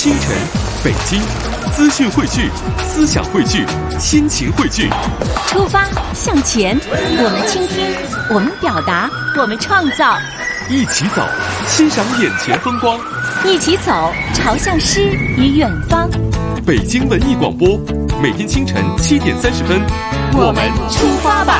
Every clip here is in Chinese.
清晨，北京，资讯汇聚，思想汇聚，心情汇聚。 出发向前，我们倾听，我们表达，我们创造。 一起走，欣赏眼前风光。 一起走，朝向诗与远方。 北京文艺广播，每天清晨7点30分， 我们出发吧。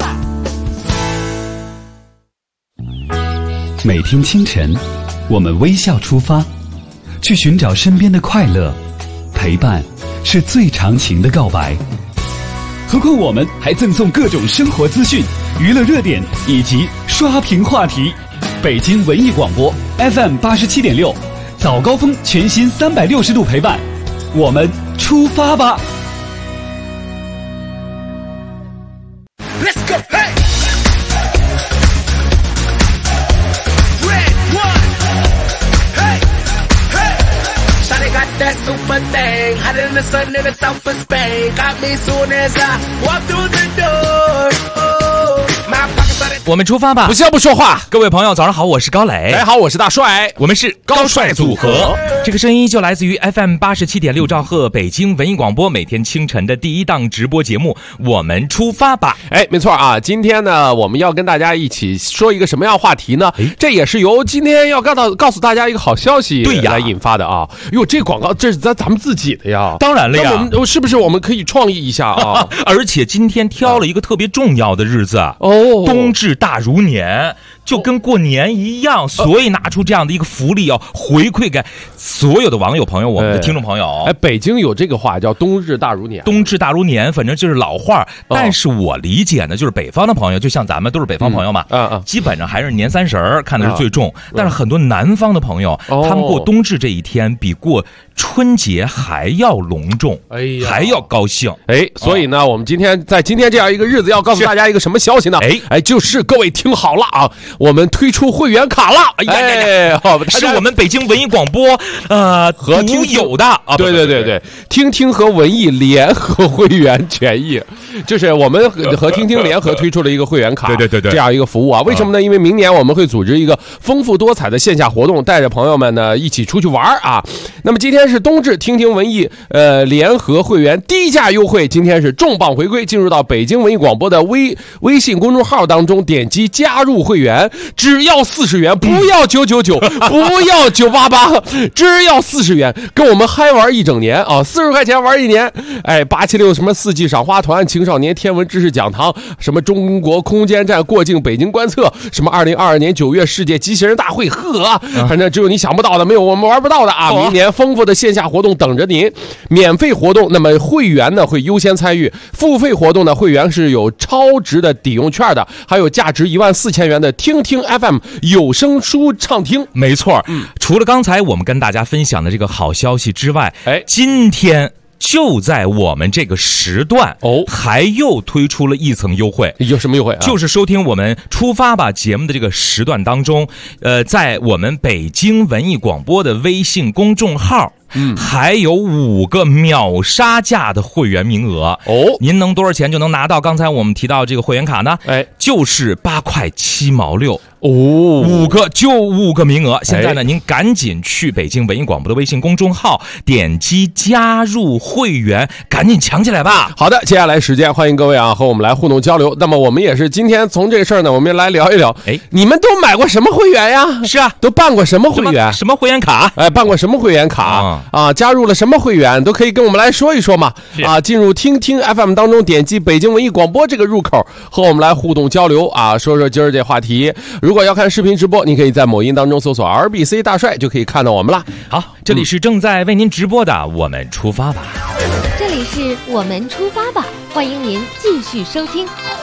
每天清晨，我们微笑出发，去寻找身边的快乐。陪伴是最长情的告白。何况我们还赠送各种生活资讯、娱乐热点以及刷屏话题。北京文艺广播 FM87.6，早高峰全新360度陪伴，我们出发吧。 That super thing, hotter than the sun in the south of Spain. Got me soon as I walk through the door. Oh, my pockets are 我们出发吧！ 不笑不说话， 各位朋友，早上好，我是高磊。 大家好，我是大帅， 我们是高帅组合。这个声音就来自于 FM87.6兆赫北京文艺广播，每天清晨的第一档直播节目。我们出发吧！ 哎，没错啊，今天呢，我们要跟大家一起说一个什么样的话题呢？这也是由今天要告诉大家一个好消息来引发的啊。哟，这广告这是咱们自己的呀， 当然了呀。 我们是不是我们可以创意一下啊？ 而且今天挑了一个特别重要的日子哦， 冬至大如年，就跟过年一样，所以拿出这样的一个福利要回馈给所有的网友朋友，我们的听众朋友。 哎，北京有这个话叫冬至大如年， 冬至大如年，反正就是老话。但是我理解呢，就是北方的朋友，就像咱们都是北方朋友嘛，基本上还是年30看的是最重。但是很多南方的朋友，他们过冬至这一天比过春节还要隆重， 哎呀， 还要高兴。 哎，所以呢，我们今天在今天这样一个日子，要告诉大家一个什么消息呢？哎，就是各位听好了啊，我们推出会员卡了。哎， 是我们北京文艺广播和独有的啊， 对，听听和文艺联合会员权益，就是我们和听听联合推出了一个会员卡， 对， 这样一个服务啊。为什么呢？因为明年我们会组织一个丰富多彩的线下活动，带着朋友们呢一起出去玩啊。那么今天是冬至，听听文艺联合会员低价优惠，今天是重磅回归，进入到北京文艺广播的微信公众号当中，点击加入会员，只要40元，不要999，不要988，只要40元，跟我们嗨玩一整年啊！40块钱玩一年，哎，876什么4季赏花团、青少年天文知识讲堂，什么中国空间站过境北京观测，什么2022年9月世界机器人大会，反正只有你想不到的，没有我们玩不到的啊！明年丰富的线下活动等着您，免费活动，那么会员呢会优先参与，付费活动呢会员是有超值的抵用券的，还有价值14000元的听听 FM 有声书畅听。 没错，除了刚才我们跟大家分享的这个好消息之外，今天就在我们这个时段还又推出了一层优惠。 有什么优惠啊？ 就是收听我们出发吧节目的这个时段当中，在我们北京文艺广播的微信公众号还有5个秒杀价的会员名额您能多少钱就能拿到刚才我们提到这个会员卡呢？就是8块7毛6。5个名额。现在呢，您赶紧去北京文艺广播的微信公众号，点击加入会员，赶紧抢起来吧。 好的，接下来时间欢迎各位啊和我们来互动交流。那么我们也是今天从这个事儿呢，我们来聊一聊。你们都买过什么会员呀？ 是啊， 都办过什么会员？ 什么会员卡？ 办过什么会员卡啊？加入了什么会员？都可以跟我们来说一说嘛。进入听听 FM 当中，点击北京文艺广播这个入口，和我们来互动交流啊，说说今儿这话题。如果要看视频直播，你可以在某音当中搜索 RBC 大帅，就可以看到我们了。 好，这里是正在为您直播的我们出发吧。 这里是我们出发吧，欢迎您继续收听。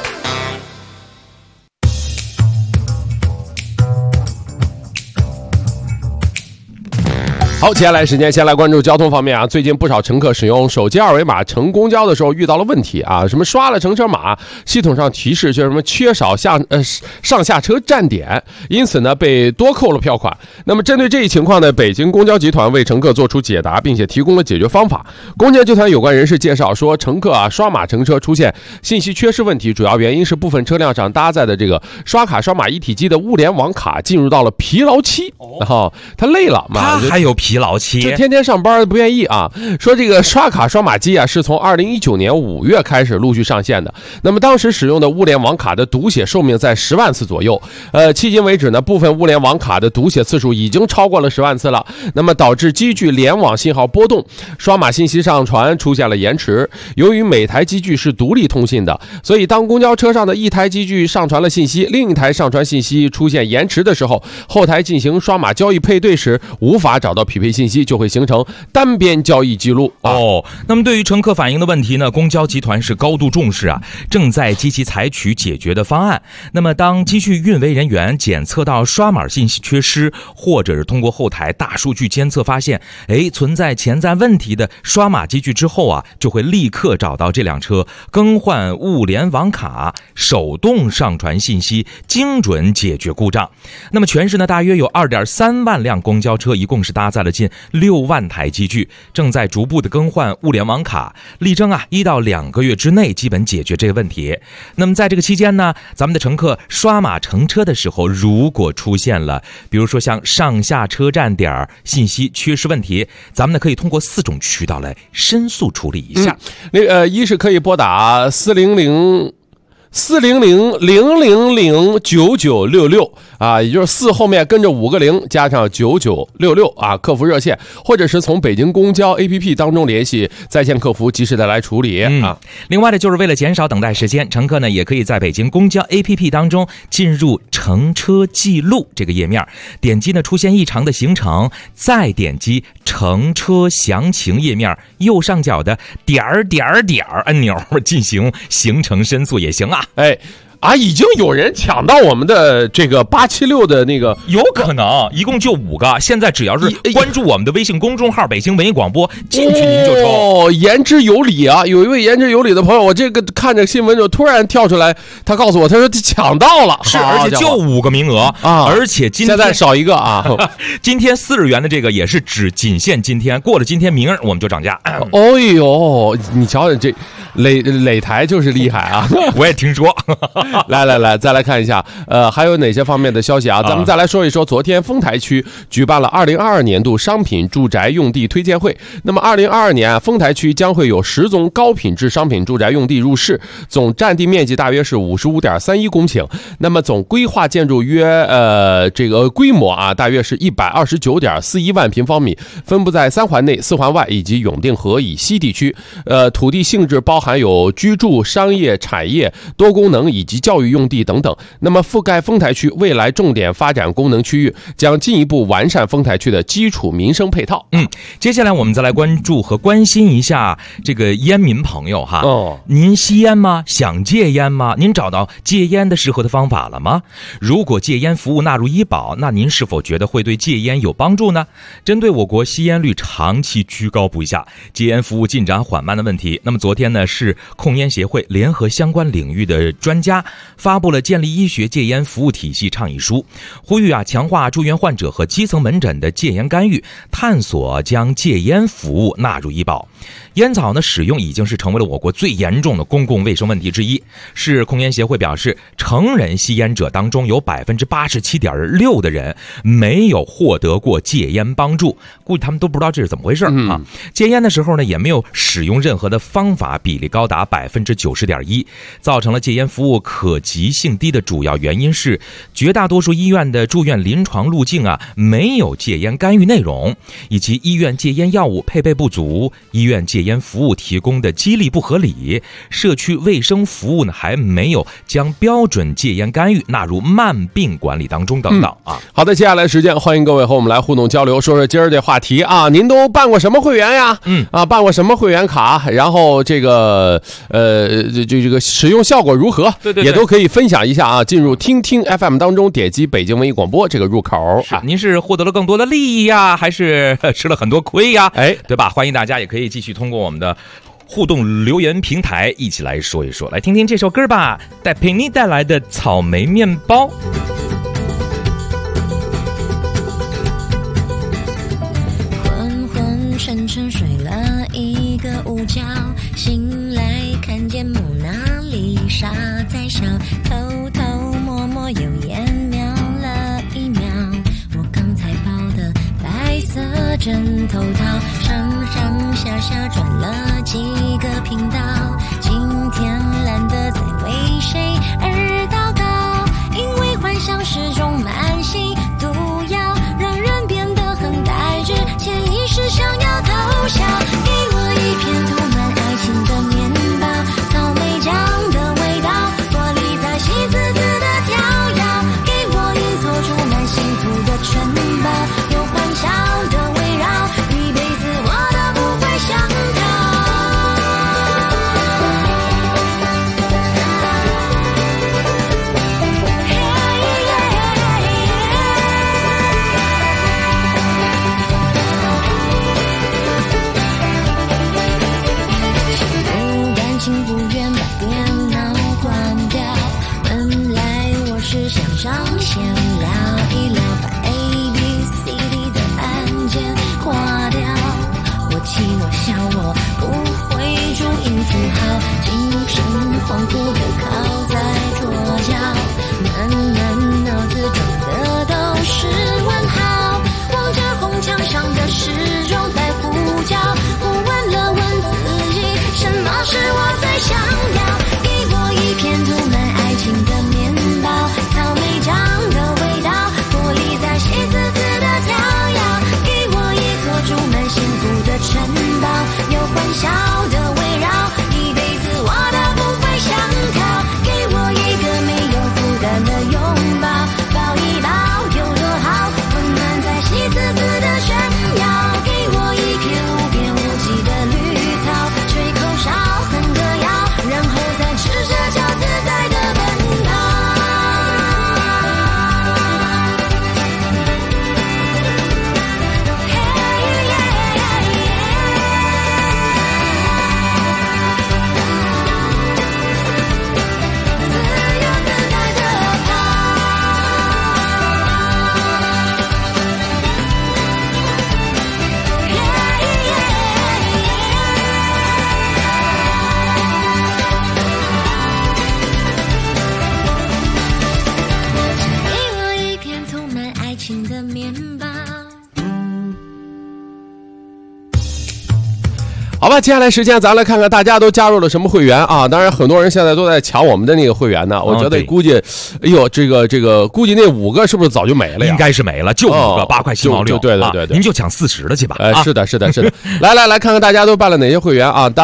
好，接下来时间先来关注交通方面啊。最近不少乘客使用手机二维码乘公交的时候遇到了问题啊，什么刷了乘车码，系统上提示就是什么缺少上下车站点，因此呢被多扣了票款。那么针对这一情况呢，北京公交集团为乘客做出解答，并且提供了解决方法。公交集团有关人士介绍说，乘客刷码乘车出现信息缺失问题，主要原因是部分车辆上搭载的这个刷卡刷码一体机的物联网卡进入到了疲劳期，然后他累了嘛， 他还有疲起老起， 就天天上班不愿意啊。说这个刷卡刷码机啊，是从2019年5月开始陆续上线的。那么当时使用的物联网卡的读写寿命在10万次左右。迄今为止呢，部分物联网卡的读写次数已经超过了10万次了。那么导致机具联网信号波动，刷码信息上传出现了延迟。由于每台机具是独立通信的，所以当公交车上的一台机具上传了信息，另一台上传信息出现延迟的时候，后台进行刷码交易配对时无法找到匹配信息，就会形成单边交易记录。 那么对于乘客反映的问题呢，公交集团是高度重视啊，正在积极采取解决的方案。那么当机具运维人员检测到刷码信息缺失，或者是通过后台大数据监测发现存在潜在问题的刷码机具之后啊，就会立刻找到这辆车，更换物联网卡，手动上传信息，精准解决故障。那么全市呢，大约有2.3万辆公交车，一共是搭载了近6万台机具，正在逐步的更换物联网卡，力争1到2个月之内基本解决这个问题。那么在这个期间呢，咱们的乘客刷码乘车的时候，如果出现了比如说像上下车站点信息缺失问题，咱们呢可以通过4种渠道来申诉处理一下。 一是可以拨打400-000-9966啊，也就是4后面跟着5个0加上9966啊，客服热线，或者是从北京公交 APP 当中联系在线客服，及时的来处理啊。 另外的就是为了减少等待时间，乘客呢也可以在北京公交 APP 当中进入乘车记录这个页面，点击呢出现异常的行程，再点击乘车详情页面右上角的点按钮进行行程申诉也行啊。 已经有人抢到我们的这个876的那个， 有可能一共就5个，现在只要是关注我们的微信公众号北京文艺广播，进去您就抽。 言之有理啊！有一位言之有理的朋友，我这个看着新闻就突然跳出来，他告诉我，他说抢到了， 是，而且就5个名额啊，而且现在少一个啊。 今天40元的这个也是仅限今天，过了今天明儿我们就涨价。 你瞧这擂台就是厉害啊！ 我也听说。 来，再来看一下，还有哪些方面的消息啊？咱们再来说一说，昨天丰台区举办了2022年度商品住宅用地推荐会。那么2022年丰台区将会有10宗高品质商品住宅用地入市，总占地面积大约是55.31公顷。那么总规划建筑约这个规模啊，大约是129.41万平方米，分布在3环内、4环外以及永定河以西地区。土地性质包含有居住、商业、产业、多功能以及教育用地等等。那么覆盖丰台区未来重点发展功能区域，将进一步完善丰台区的基础民生配套。 接下来我们再来关注和关心一下这个烟民朋友哈。您吸烟吗？想戒烟吗？您找到戒烟的适合的方法了吗？如果戒烟服务纳入医保，那您是否觉得会对戒烟有帮助呢？针对我国吸烟率长期居高不下、戒烟服务进展缓慢的问题，那么昨天呢，是控烟协会联合相关领域的专家发布了建立医学戒烟服务体系倡议书，呼吁强化住院患者和基层门诊的戒烟干预，探索将戒烟服务纳入医保。烟草呢使用已经是成为了我国最严重的公共卫生问题之一。市控烟协会表示，成人吸烟者当中有87.6%的人没有获得过戒烟帮助，估计他们都不知道这是怎么回事啊。戒烟的时候呢，也没有使用任何的方法，比例高达90.1%，造成了戒烟服务可及性低的主要原因是，绝大多数医院的住院临床路径没有戒烟干预内容，以及医院戒烟药物配备不足，医院戒烟服务提供的激励不合理，社区卫生服务呢还没有将标准戒烟干预纳入慢病管理当中等等啊。 好的，接下来时间欢迎各位和我们来互动交流，说说今儿这话题啊，您都办过什么会员呀？办过什么会员卡？然后这个这个使用效果如何？对，也都可以分享一下啊。进入听听 FM 当中，点击北京文艺广播这个入口啊。您是获得了更多的利益呀，还是吃了很多亏呀？对吧？欢迎大家也可以继续通过我们的互动留言平台一起来说一说，来听听这首歌吧，陪你带来的草莓面包。 昏昏沉沉睡了一个午觉，醒来看见蒙娜丽莎在笑，偷偷摸摸右眼瞄了一秒，我刚才包的白色枕头套，上上下下转了几个频道，今天懒得再为谁而祷告，因为幻想是种慢性毒药，让人变得很呆滞，潜意识想要偷笑。给我一片涂满爱情的面包，草莓酱的味道，玻璃在喜滋滋的跳跃，给我一座住满幸福的城堡，有欢笑的围绕，一辈子我都不会想逃。心不愿把电脑关掉，本来我是想上线聊一聊，把 ABCD 的按键划掉。我气我笑我不会注音符号，精神恍惚的靠在桌角，慢慢脑子装的都是问号，望着红墙上的时钟在呼叫，我问了问自己，什么是我最想要？给我一片涂满爱情的面包，草莓酱的味道，玻璃在喜滋滋的跳跃，给我一座住满幸福的城堡，有欢笑的围绕，一辈子我都不会想逃。给我一个没有负担的拥抱，抱一抱有多好，温暖在喜滋滋的炫耀，给我一片无边无际的绿草，吹口哨哼歌谣，然后再赤着脚自在的奔跑。自由自在的跑。给我一片涂满爱情的面包。 好吧，接下来时间咱来看看大家都加入了什么会员啊！当然，很多人现在都在抢我们的那个会员呢。我觉得对估计，哎呦，这个，估计那5个是不是早就没了呀？ 应该是没了，就5个8块7毛6， 对， 您就抢40的去吧。 是的。来看看大家都办了哪些会员啊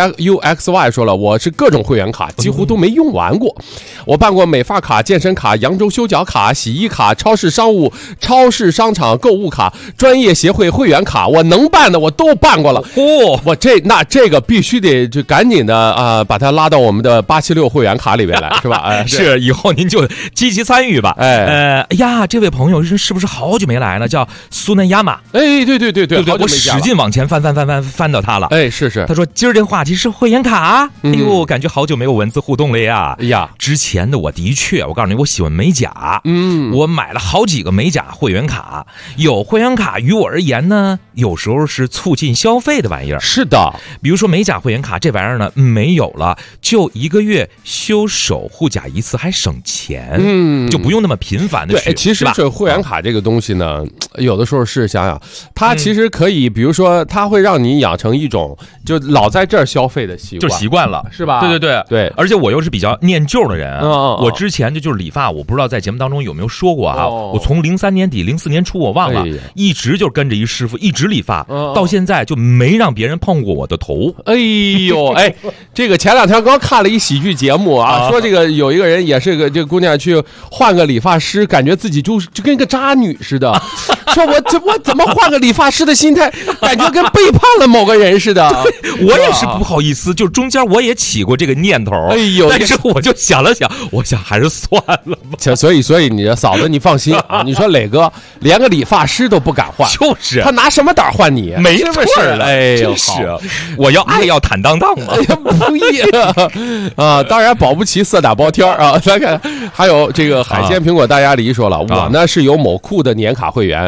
？WUXY 说了，我是各种会员卡，几乎都没用完过。我办过美发卡、健身卡、扬州修脚卡、洗衣卡、超市商场购物卡、专业协会会员卡，我能办的我都办过了。我这个必须得就赶紧的把它拉到我们的876会员卡里边来，是吧？ 是，以后您就积极参与吧。哎呀，这位朋友是不是好久没来了？叫苏南亚马。 哎，对， 我使劲往前翻到他了。 哎，是。 他说今儿这话题是会员卡。哎呦，感觉好久没有文字互动了呀。 哎呀， 之前的我的确，我告诉你，我喜欢美甲。我买了好几个美甲会员卡。有会员卡于我而言呢，有时候是促进消费的玩意儿。 是的。 比如说美甲会员卡这玩意儿呢，没有了，就1个月修手护甲一次，还省钱，就不用那么频繁的去。 对，其实这会员卡这个东西呢，有的时候是想想，它其实可以，比如说，它会让你养成一种就老在这儿消费的习惯， 就习惯了， 是吧？ 对，而且我又是比较念旧的人， 我之前就是理发，我不知道在节目当中有没有说过啊，我从03年底04年初我忘了，一直就跟着一师傅一直理发，到现在就没让别人碰过我的头。 哎呦，这个前2天刚看了一喜剧节目啊，说这个有一个人也是这个姑娘去换个理发师，感觉自己就跟个渣女似的，说我怎么换个理发师的心态，感觉跟背叛了某个人似的。 我也是不好意思，就中间我也起过这个念头， 哎呦， 但是我就想了想，我想还是算了吧。 所以你嫂子你放心啊，你说磊哥连个理发师都不敢换， 就是他拿什么胆换你？ 没错了， 哎呦， 真是我要爱要坦荡荡嘛。 哎呀，不易啊！当然保不齐色打包天啊。来看，还有这个海鲜苹果大鸭梨说了，我呢是有某库的年卡会员，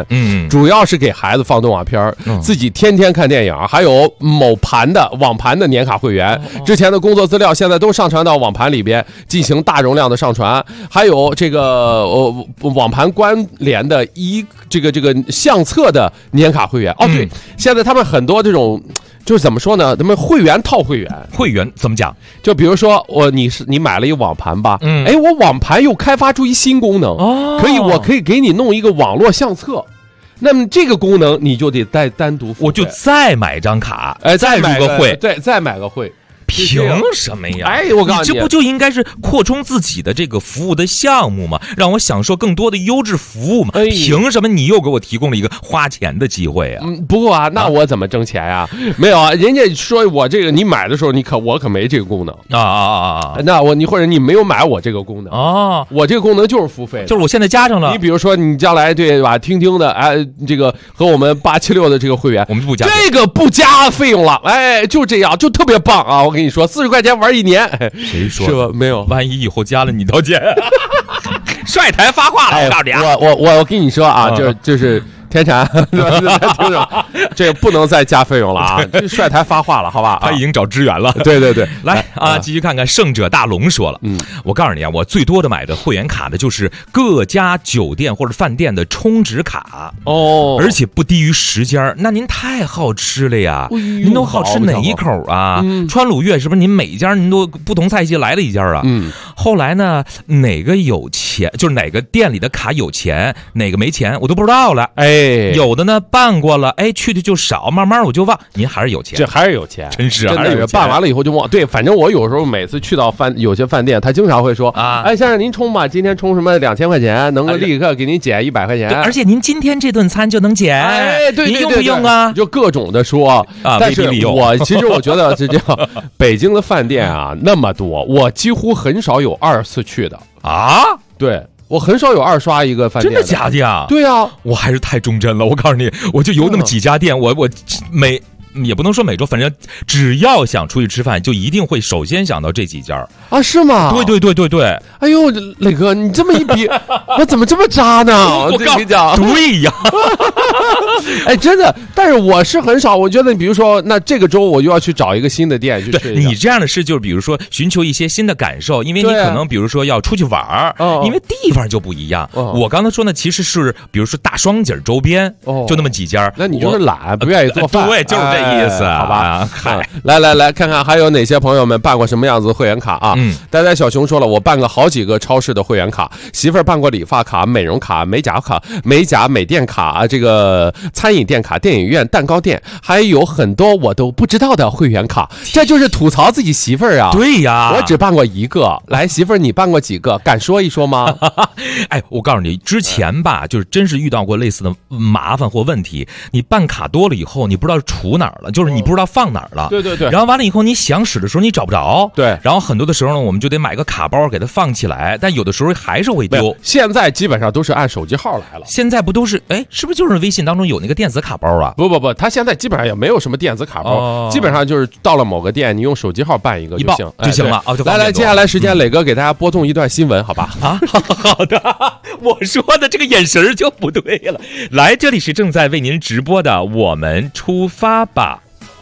主要是给孩子放动画片，自己天天看电影，还有某盘的网盘的年卡会员，之前的工作资料现在都上传到网盘里边进行大容量的上传，还有这个网盘关联的这个相册的年卡会员。对，现在他们很多这种。就是怎么说呢？他们会员套会员怎么讲？ 就比如说你买了一个网盘吧，我网盘又开发出一新功能，我可以给你弄一个网络相册，那么这个功能你就得单独付费， 我就再买张卡，再入个会， 对，再买个会。 凭什么呀？ 我告诉你， 这不就应该是扩充自己的这个服务的项目吗？让我享受更多的优质服务吗？凭什么你又给我提供了一个花钱的机会啊？ 不过啊，那我怎么挣钱呀？没有啊，人家说我这个你买的时候，我可没这个功能那你或者你没有买我这个功能我这个功能就是付费的， 就是我现在加上了。 你比如说你将来对吧，听的这个和我们876的这个会员， 我们不加这个不加费用了，就这样，就特别棒啊！我跟你说，40块钱玩1年， 谁说是吧？没有， 万一以后加了你道歉，帅台发话了，我告诉你啊， 我跟你说啊，就是天禅，听着，这个不能再加费用了啊！帅台发话了，好吧？ 他已经找支援了。 对， 来继续看看胜者大龙说了，我告诉你啊，我最多的买的会员卡的就是各家酒店或者饭店的充值卡而且不低于10家。那您太好吃了呀！您都好吃哪一口啊？川鲁粤是不是您每家您都不同菜系来了一家啊？后来呢，哪个有钱，就是哪个店里的卡有钱，哪个没钱，我都不知道了。有的呢办过了，去的就少，慢慢我就忘。您还是有钱， 这还是有钱， 真是还是有钱。 办完了以后就忘。对，反正我有时候每次去到有些饭店，他经常会说先生您充吧，今天充什么2000块钱，能够立刻给您减100块钱。 而且您今天这顿餐就能减。 对， 您用不用啊？ 就各种的说但是其实我觉得是这样，北京的饭店啊那么多，我几乎很少有2次去的对。我很少有2刷一个饭店。 真的假的呀？ 对啊， 我还是太忠贞了。我告诉你，我就有那么几家店，我也不能说每周，反正只要想出去吃饭，就一定会首先想到这几家是吗？ 对。 哎呦，磊哥，你这么一比，我怎么这么渣呢？ 我跟你讲，对呀。 真的，但是我是很少。我觉得，比如说，那这个周我就要去找一个新的店去吃。 你这样的事，就是比如说寻求一些新的感受，因为你可能比如说要出去玩因为地方就不一样。我刚才说呢，其实是比如说大双井周边就那么几家。 那你就是懒，不愿意做饭。 对，就是这意思， 好吧？来看看还有哪些朋友们办过什么样子的会员卡啊？呆小熊说了，我办过好几个超市的会员卡，媳妇儿办过理发卡、美容卡、美甲卡、美店卡这个餐饮店卡、电影院、蛋糕店，还有很多我都不知道的会员卡。这就是吐槽自己媳妇儿啊！ 对呀， 我只办过一个。来，媳妇儿，你办过几个？敢说一说吗？ 我告诉你，之前吧，就是真是遇到过类似的麻烦或问题。你办卡多了以后，你不知道储哪儿了，就是你不知道放哪儿了。 对。 然后完了以后，你想使的时候你找不着。 对。 然后很多的时候呢，我们就得买个卡包给它放起来，但有的时候还是会丢。 现在基本上都是按手机号来了。 现在不都是是不是就是微信当中有那个电子卡包啊？ 不，他现在基本上也没有什么电子卡包，基本上就是到了某个店，你用手机号办一个就行就行了。 来，接下来时间磊哥给大家播送一段新闻，好吧？ 好的。我说的这个眼神就不对了。来，这里是正在为您直播的，我们出发吧。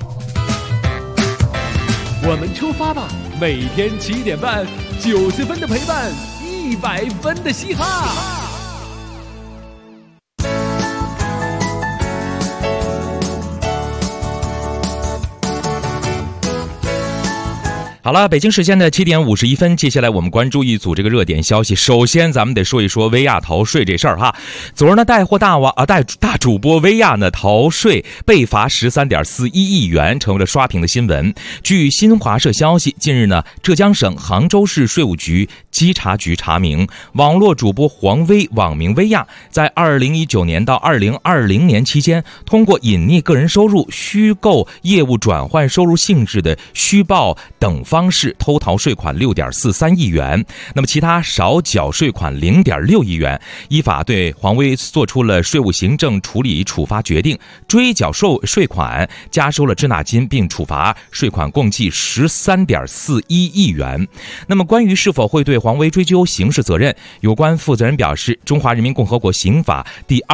我们出发吧，每天7点半，90分的陪伴，100分的嘻哈。 好了，北京时间的7点51分，接下来我们关注一组这个热点消息。首先，咱们得说一说薇娅逃税这事儿哈。昨儿呢，大主播薇娅呢逃税被罚13.41亿元，成为了刷屏的新闻。据新华社消息，近日呢，浙江省杭州市税务局稽查局查明，网络主播黄薇网名薇娅，在2019年到2020年期间，通过隐匿个人收入、虚构业务转换收入性质的虚报等方式偷逃税款6.43亿元，那么其他少缴税款0.6亿元，依法对黄薇做出了税务行政处理处罚决定，追缴税款，加收了滞纳金，并处罚税款共计13.41亿元。那么关于是否会对黄薇追究刑事责任，有关负责人表示，中华人民共和国刑法第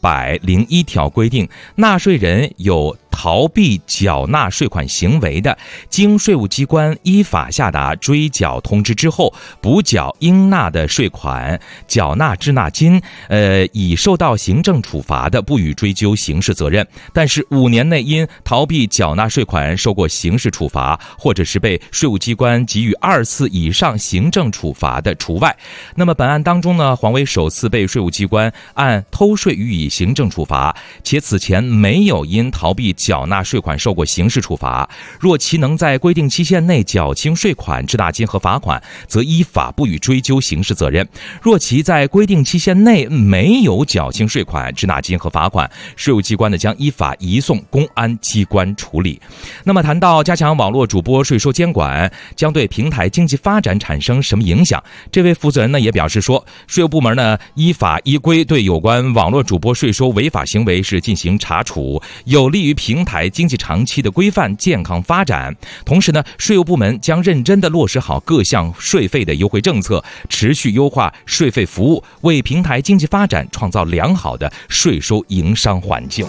101条规定，纳税人有逃避缴纳税款行为的，经税务机关依法下达追缴通知之后，补缴应纳的税款、缴纳滞纳金，已受到行政处罚的，不予追究刑事责任。但是5年内因逃避缴纳税款受过刑事处罚，或者是被税务机关给予2次以上行政处罚的除外。那么本案当中呢，黄为首次被税务机关按偷税予以行政处罚，且此前没有因逃避缴纳税款受过刑事处罚。若其能在规定期限内缴清税款、滞纳金和罚款，则依法不予追究刑事责任；若其在规定期限内没有缴清税款、滞纳金和罚款，税务机关呢将依法移送公安机关处理。那么谈到加强网络主播税收监管将对平台经济发展产生什么影响，这位负责人呢也表示说，税务部门呢依法依规对有关网络主播税收违法行为是进行查处，有利于平台经济长期的规范健康发展。同时呢，税务部门将认真地落实好各项税费的优惠政策，持续优化税费服务，为平台经济发展创造良好的税收营商环境。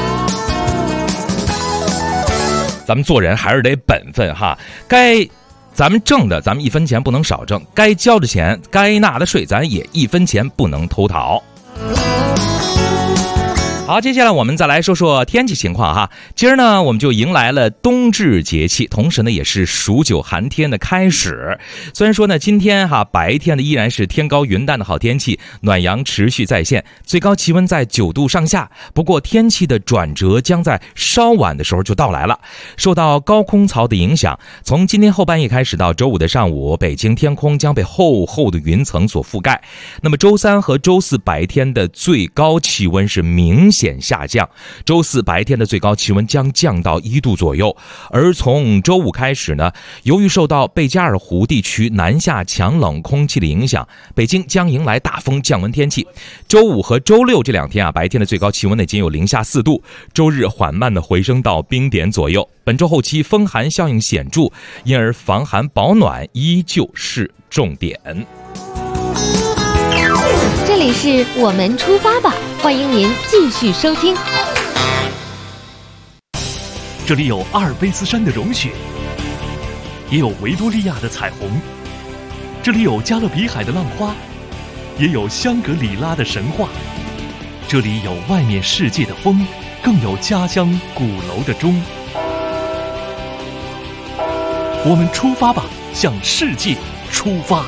咱们做人还是得本分哈，咱们挣的咱们1分钱不能少挣，该交的钱该纳的税咱也1分钱不能偷逃。好，接下来我们再来说说天气情况哈。今儿呢，我们就迎来了冬至节气，同时呢，也是数9寒天的开始。虽然说呢，今天白天呢依然是天高云淡的好天气，暖阳持续在线，最高气温在9度上下。不过天气的转折将在稍晚的时候就到来了。受到高空槽的影响，从今天后半夜开始到周5的上午，北京天空将被厚厚的云层所覆盖。那么周3和周4白天的最高气温是明显下降，周4白天的最高气温将降到1度左右。而从周5开始呢，由于受到贝加尔湖地区南下强冷空气的影响，北京将迎来大风降温天气。周5和周6这2天白天的最高气温呢仅有零下4度，周日缓慢的回升到冰点左右。本周后期风寒效应显著，因而防寒保暖依旧是重点。 这里是我们出发吧，欢迎您继续收听。 这里有阿尔卑斯山的融雪，也有维多利亚的彩虹，这里有加勒比海的浪花，也有香格里拉的神话。这里有外面世界的风，更有家乡鼓楼的钟。我们出发吧，向世界出发。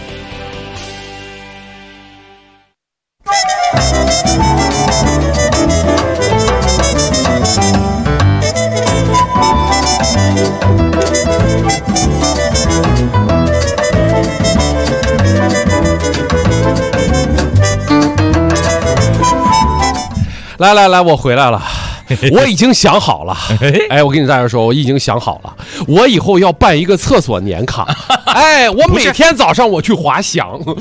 来，我回来了。我已经想好了，哎，我跟你大家说，我已经想好了，我以后要办一个厕所年卡，哎，我每天早上我去滑翔，恶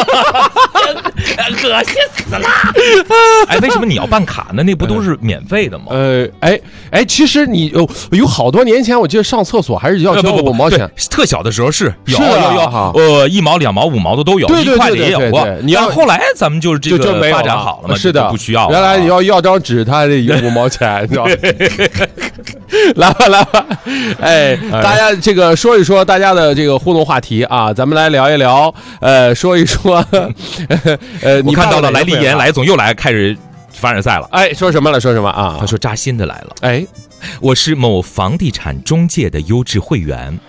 心死了！哎，为什么你要办卡呢？那不都是免费的吗？ 其实你有好多年前，我记得上厕所还是要交5毛钱， 特小的时候是有1毛、2毛、5毛的都有，1块的也有过。你要后来咱们就是这个发展好了嘛， 是的， 不需要。 原来你要张纸，它得有5毛钱。你知道来吧，哎，大家这个说一说大家的这个互动话题啊，咱们来聊一聊，说一说， 你看到了来丽妍来总又来开始凡尔赛了， 哎，说什么啊？ 他说扎心的来了， 哎， 我是某房地产中介的优质会员，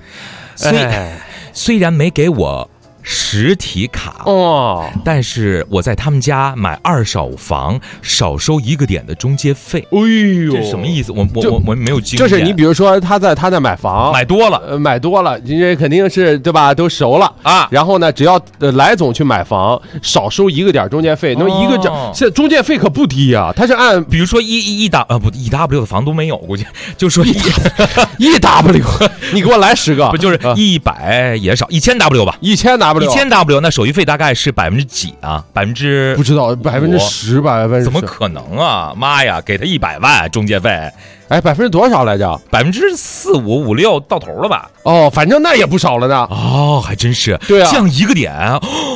虽然没给我实体卡但是我在他们家买2手房，少收1个点的中介费。 哎呦， 这什么意思？我没有经验。 就是你比如说他在买房， 买多了， 因为肯定是对吧？都熟了啊。然后呢，只要来总去买房，少收1个点中介费。那么1个点，现在中介费可不低啊。他是按比如说1W 的房都没有，估计就说 1W， 你给我来10个， 不就是100也少1000W 吧？1000W 那手续费大概是几啊？ 不知道10%， 怎么可能啊？妈呀，给他100万中介费， 哎，多少来着 ？4、5、5、6到头了吧？ 哦，反正那也不少了呢。 哦，还真是。 对啊， 降1个点，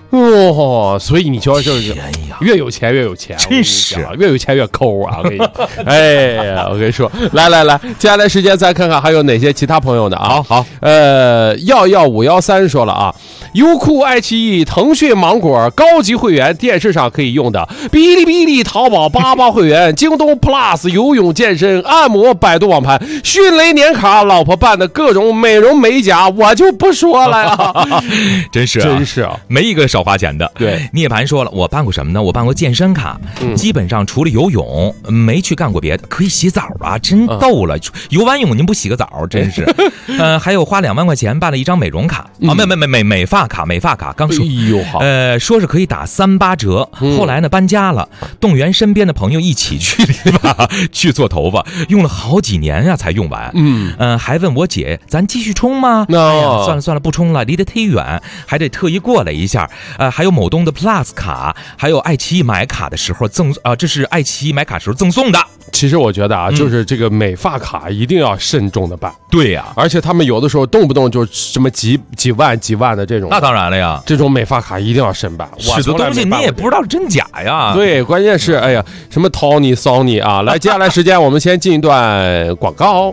哦，所以你瞧，就是哎呀， 越有钱越有钱， 真是越有钱越抠啊！我跟你，哎呀，我跟你说，来，接下来时间再看看还有哪些其他朋友呢啊？ 好 11513说了啊，优酷、爱奇艺、腾讯、芒果高级会员电视上可以用的，哔哩哔哩、淘宝88会员、京东 Plus 游泳、健身、按摩、百度网盘、迅雷年卡、老婆办的各种美容美甲，我就不说了呀。 真是啊，没一个少花钱的。 对， 涅槃说了，我办过什么呢？我办过健身卡，基本上除了游泳，没去干过别的。可以洗澡啊，真逗了！游完泳您不洗个澡，真是。还有花2万块钱办了一张美容卡啊，美发卡，刚说， 哎呦好， 说是可以打3-8折。后来呢搬家了，动员身边的朋友一起去做头发，用了好几年呀才用完。还问我姐，咱继续冲吗？哎呀，算了，不冲了，离得忒远，还得特意过来一下。还有某东的 Plus 卡，还有爱奇艺买卡的时候这是爱奇艺买卡时候赠送的。 其实我觉得啊，就是这个美发卡一定要慎重的办。 对呀， 而且他们有的时候动不动就什么几万的这种。 那当然了呀， 这种美发卡一定要慎办。 是的东西你也不知道真假呀。 对，关键是哎呀，什么 Tony、Sony 啊。来，接下来时间我们先进一段广告。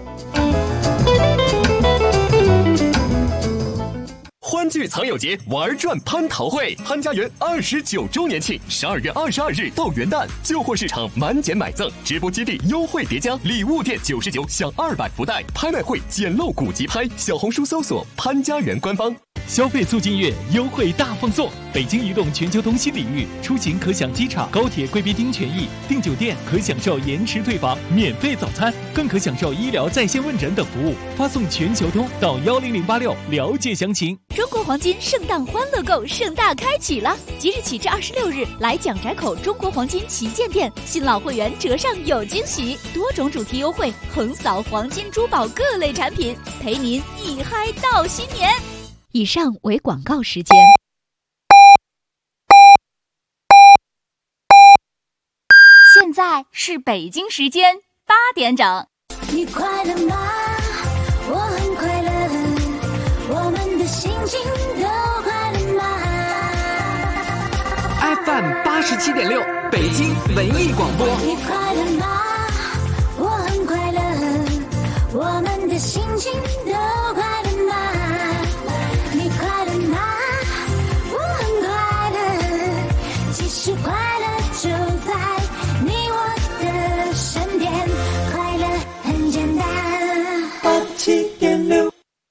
欢聚藏友节玩转蟠桃会，潘家园29周年庆，12月22日到元旦，旧货市场满减买赠，直播基地优惠叠加，礼物店99享200福袋，拍卖会捡漏古籍拍，小红书搜索潘家园官方。 消费促进月优惠大放送，北京移动全球通新领域，出行可享机场、高铁贵宾厅权益，订酒店可享受延迟退房、免费早餐，更可享受医疗在线问诊等服务。发送全球通到10086了解详情。 中国黄金圣诞欢乐购盛大开启了，即日起至26日，来蒋宅口中国黄金旗舰店，新老会员折上有惊喜，多种主题优惠，横扫黄金珠宝各类产品，陪您一嗨到新年。以上为广告时间。 现在是北京时间8点整。 你快乐吗？我很快乐，我们的心情都快乐吗 ？FM 87.6，北京文艺广播。 你快乐吗？我很快乐，我们的心情都快乐吗？你快乐吗？我很快乐，其实快乐就在你我的身边，快乐很简单。87.6。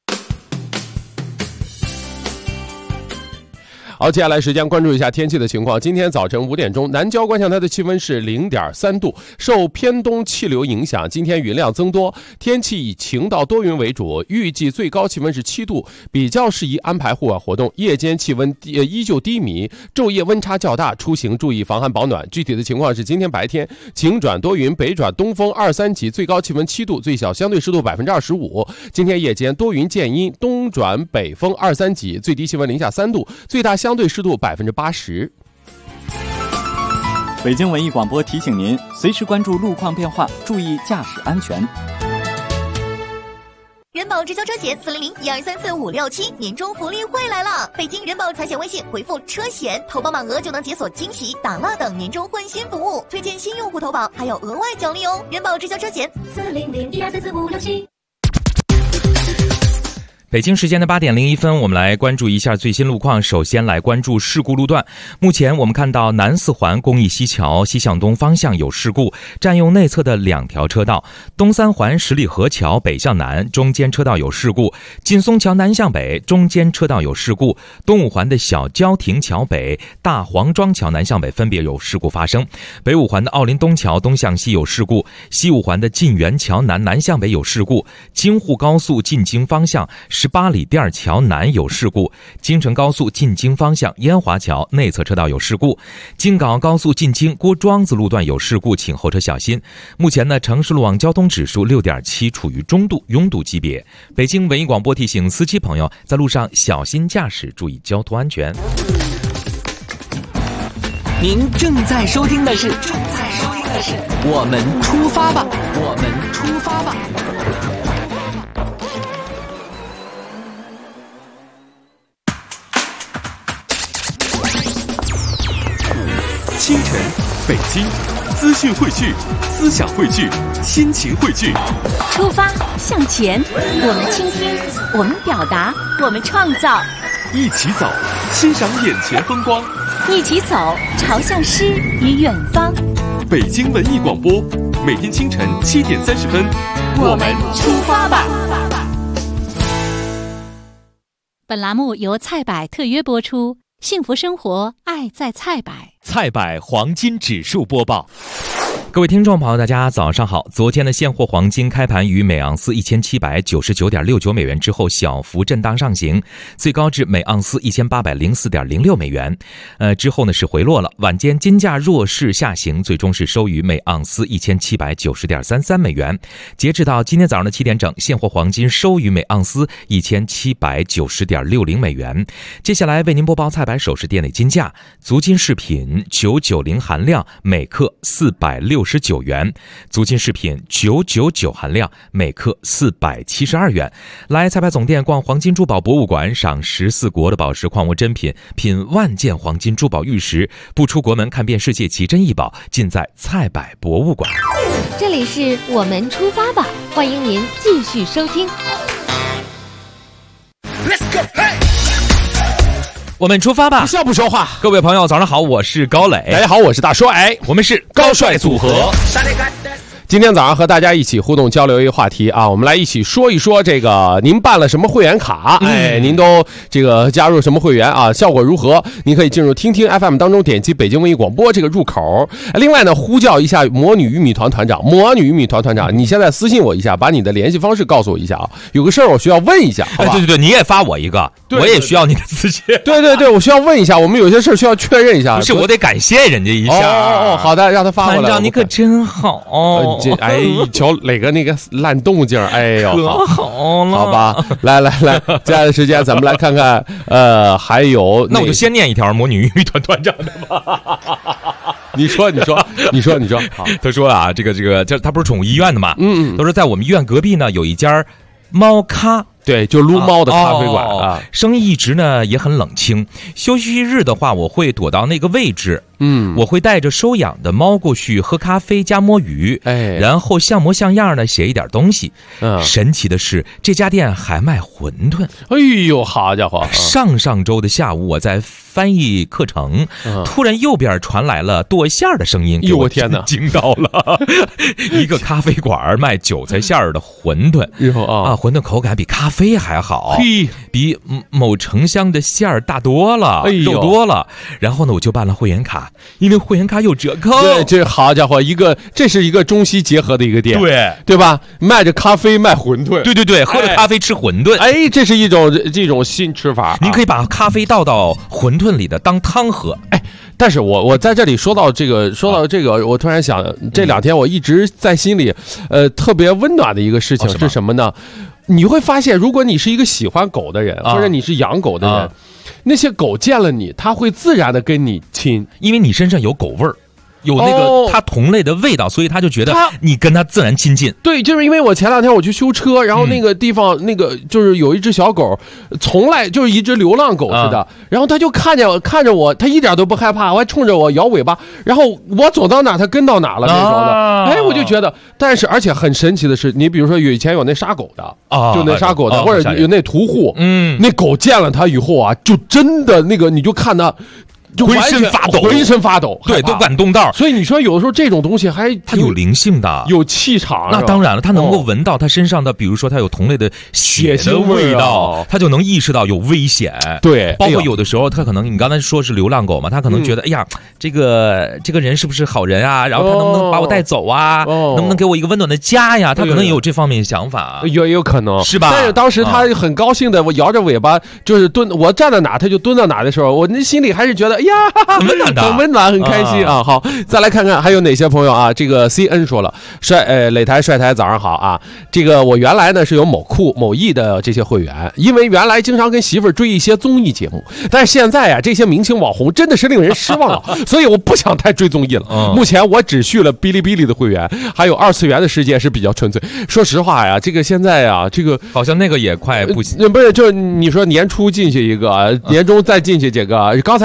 好，接下来时间关注一下天气的情况。今天早晨5点钟，南郊观象台的气温是0.3度，受偏东气流影响，今天云量增多，天气以晴到多云为主，预计最高气温是7度，比较适宜安排户外活动。夜间气温依旧低迷，昼夜温差较大，出行注意防寒保暖。具体的情况是，今天白天晴转多云，北转东风2-3级，最高气温7度，最小相对湿度25%。今天夜间多云见阴，东转北风2-3级，最低气温零下3度，最大相对湿度80%。 北京文艺广播提醒您，随时关注路况变化，注意驾驶安全。 人保直销车险400-1234-567年终福利会来了！北京人保财险微信回复车险，投保满额就能解锁惊喜、打蜡等年终换新服务，推荐新用户投保还有额外奖励哦！人保直销车险400-1234-567。 北京时间的8点01分，我们来关注一下最新路况。首先来关注事故路段。目前我们看到南四环公益西桥西向东方向有事故，占用内侧的2条车道；东三环十里河桥北向南中间车道有事故；劲松桥南向北中间车道有事故；东五环的小焦亭桥北、大黄庄桥南向北分别有事故发生；北五环的奥林东桥东向西有事故；西五环的晋源桥南南向北有事故；京沪高速进京方向18里店桥南有事故，京承高速进京方向烟华桥内侧车道有事故，京港高速进京郭庄子路段有事故，请后车小心。目前呢，城市路网交通指数6.7，处于中度拥堵级别。北京文艺广播提醒司机朋友，在路上小心驾驶，注意交通安全。 您正在收听的是我们出发吧，我们出发吧。 清晨，北京，资讯汇聚，思想汇聚，心情汇聚。 出发向前，我们倾听，我们表达，我们创造。 一起走，欣赏眼前风光。 一起走，朝向诗与远方。 北京文艺广播，每天清晨7点30分， 我们出发吧。本栏目由菜百特约播出，幸福生活，爱在菜百。 菜百黄金指数播报。 各位听众朋友，大家早上好。昨天的现货黄金开盘于每盎司1799.69美元之后小幅震荡上行，最高至每盎司1804.06美元。之后呢是回落了。晚间金价弱势下行，最终是收于每盎司1790.33美元。截止到今天早上的7点整，现货黄金收于每盎司1790.60美元。接下来为您播报菜百首饰店内金价：足金饰品990含量每克469元，足金饰品999含量每克472元。来菜百总店逛黄金珠宝博物馆，赏14国的宝石矿物珍品，品万件黄金珠宝玉石，不出国门看遍世界奇珍异宝，尽在菜百博物馆。 这里是我们出发吧，欢迎您继续收听。 我们出发吧！ 不笑不说话。 各位朋友，早上好，我是高磊。 大家好，我是大帅。 我们是高帅组合。 今天早上和大家一起互动交流一个话题啊，我们来一起说一说这个您办了什么会员卡，您都这个加入什么会员啊，效果如何？您可以进入听听 FM 当中点击北京文艺广播这个入口。另外呢，呼叫一下魔女玉米团团长，你现在私信我一下，把你的联系方式告诉我一下啊，有个事儿我需要问一下，好吧？ 对，你也发我一个，我也需要你的私信。 对，我需要问一下，我们有些事儿需要确认一下。 不是，我得感谢人家一下。 哦，好的，让他发过来。 团长，你可真好哦。 瞧哪个那个烂动静，哎呦， 可好了， 好吧，来，接下来的时间咱们来看看，还有， 那我就先念一条魔女玉米团团长的吧。 你说，好， 他说啊，这个，他不是宠物医院的嘛，他说在我们医院隔壁呢有一家猫咖。 对，就撸猫的咖啡馆啊， 生意一直呢也很冷清。休息日的话，我会躲到那个位置，我会带着收养的猫过去喝咖啡加摸鱼，然后像模像样的写一点东西。神奇的是，这家店还卖馄饨。 哎呦，好家伙！ 上周的下午，我在翻译课程，突然右边传来了剁馅儿的声音，给我天哪， 惊到了！一个咖啡馆卖韭菜馅儿的馄饨，馄饨口感比咖啡还好，比某城乡的馅儿大多了，肉多了。然后呢，我就办了会员卡，因为会员卡有折扣。 对，这好家伙，这是一个中西结合的一个店，对吧？卖着咖啡卖馄饨， 对，喝着咖啡吃馄饨， 这是一种新吃法。 您可以把咖啡倒到馄饨里的当汤喝。 但是我在这里说到这个，我突然想，这2天我一直在心里，特别温暖的一个事情是什么呢？你会发现，如果你是一个喜欢狗的人，或者你是养狗的人，那些狗见了你，它会自然的跟你亲， 因为你身上有狗味儿。有那个它同类的味道，所以他就觉得你跟他自然亲近。 对，就是因为我前2天我去修车，然后那个地方就是有一只小狗，从来就是一只流浪狗似的，然后他就看着我，他一点都不害怕，我还冲着我摇尾巴，然后我走到哪它跟到哪了那种的。我就觉得，但是而且很神奇的是，你比如说以前有那杀狗的就那杀狗的，或者有那屠户，那狗见了他以后啊，就真的那个你就看他。就浑身发抖，对，都敢动道。 所以你说有的时候这种东西它有灵性的， 有气场。 那当然了，它能够闻到它身上的，比如说它有同类的血的味道，它就能意识到有危险。 对， 包括有的时候它可能，你刚才说是流浪狗嘛，它可能觉得，哎呀，这个人是不是好人啊？然后他能不能把我带走啊？能不能给我一个温暖的家呀？他可能也有这方面的想法， 也有可能是吧？ 但是当时他很高兴的，我摇着尾巴，就是我站到哪他就蹲到哪的时候，我那心里还是觉得。哎呀， 很温暖的， 很温暖，很开心啊！好，再来看看还有哪些朋友啊？这个 CN 说了，磊台帅台早上好啊！这个我原来呢是有某酷某易的这些会员，因为原来经常跟媳妇儿追一些综艺节目，但是现在啊这些明星网红真的是令人失望了，所以我不想太追综艺了。目前我只续了哔哩哔哩的会员，还有二次元的世界是比较纯粹。说实话呀，这个现在啊，这个好像那个也快不行， 不是，就是你说年初进去一个，年中再进去几个。刚才你说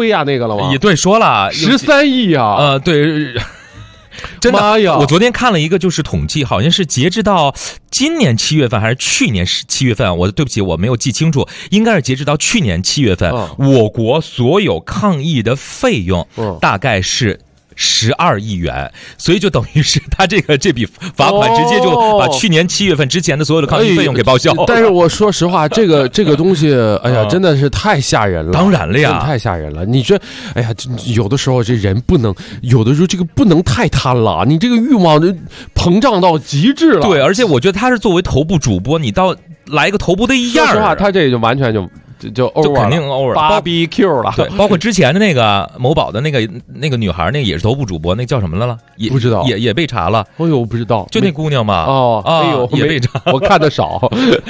推呀那个了吗？ 也对，说了 13亿啊！ 对。真的， 妈呀！ 我昨天看了一个，就是统计，好像是截至到今年7月份还是去年7月份，对不起，我没有记清楚，应该是截止到去年7月份，我国所有抗疫的费用大概是12亿元，所以就等于是他这笔罚款直接就把去年7月份之前的所有的抗疫费用给报销了。 但是我说实话，这个东西，哎呀，真的是太吓人了。 当然了呀， 太吓人了。你这，哎呀，有的时候这人不能，有的时候这个不能太贪了，你这个欲望就膨胀到极致了。 对，而且我觉得他是作为头部主播，你到来一个头部的一样。 说实话，他这就完全就肯定 over BBQ 了。 对，包括之前的那个某宝的那个女孩，那个也是头部主播，那个叫什么了？也不知道， 也被查了。 哎呦，不知道， 就那姑娘嘛。 哎呦， 也被查， 我看的少。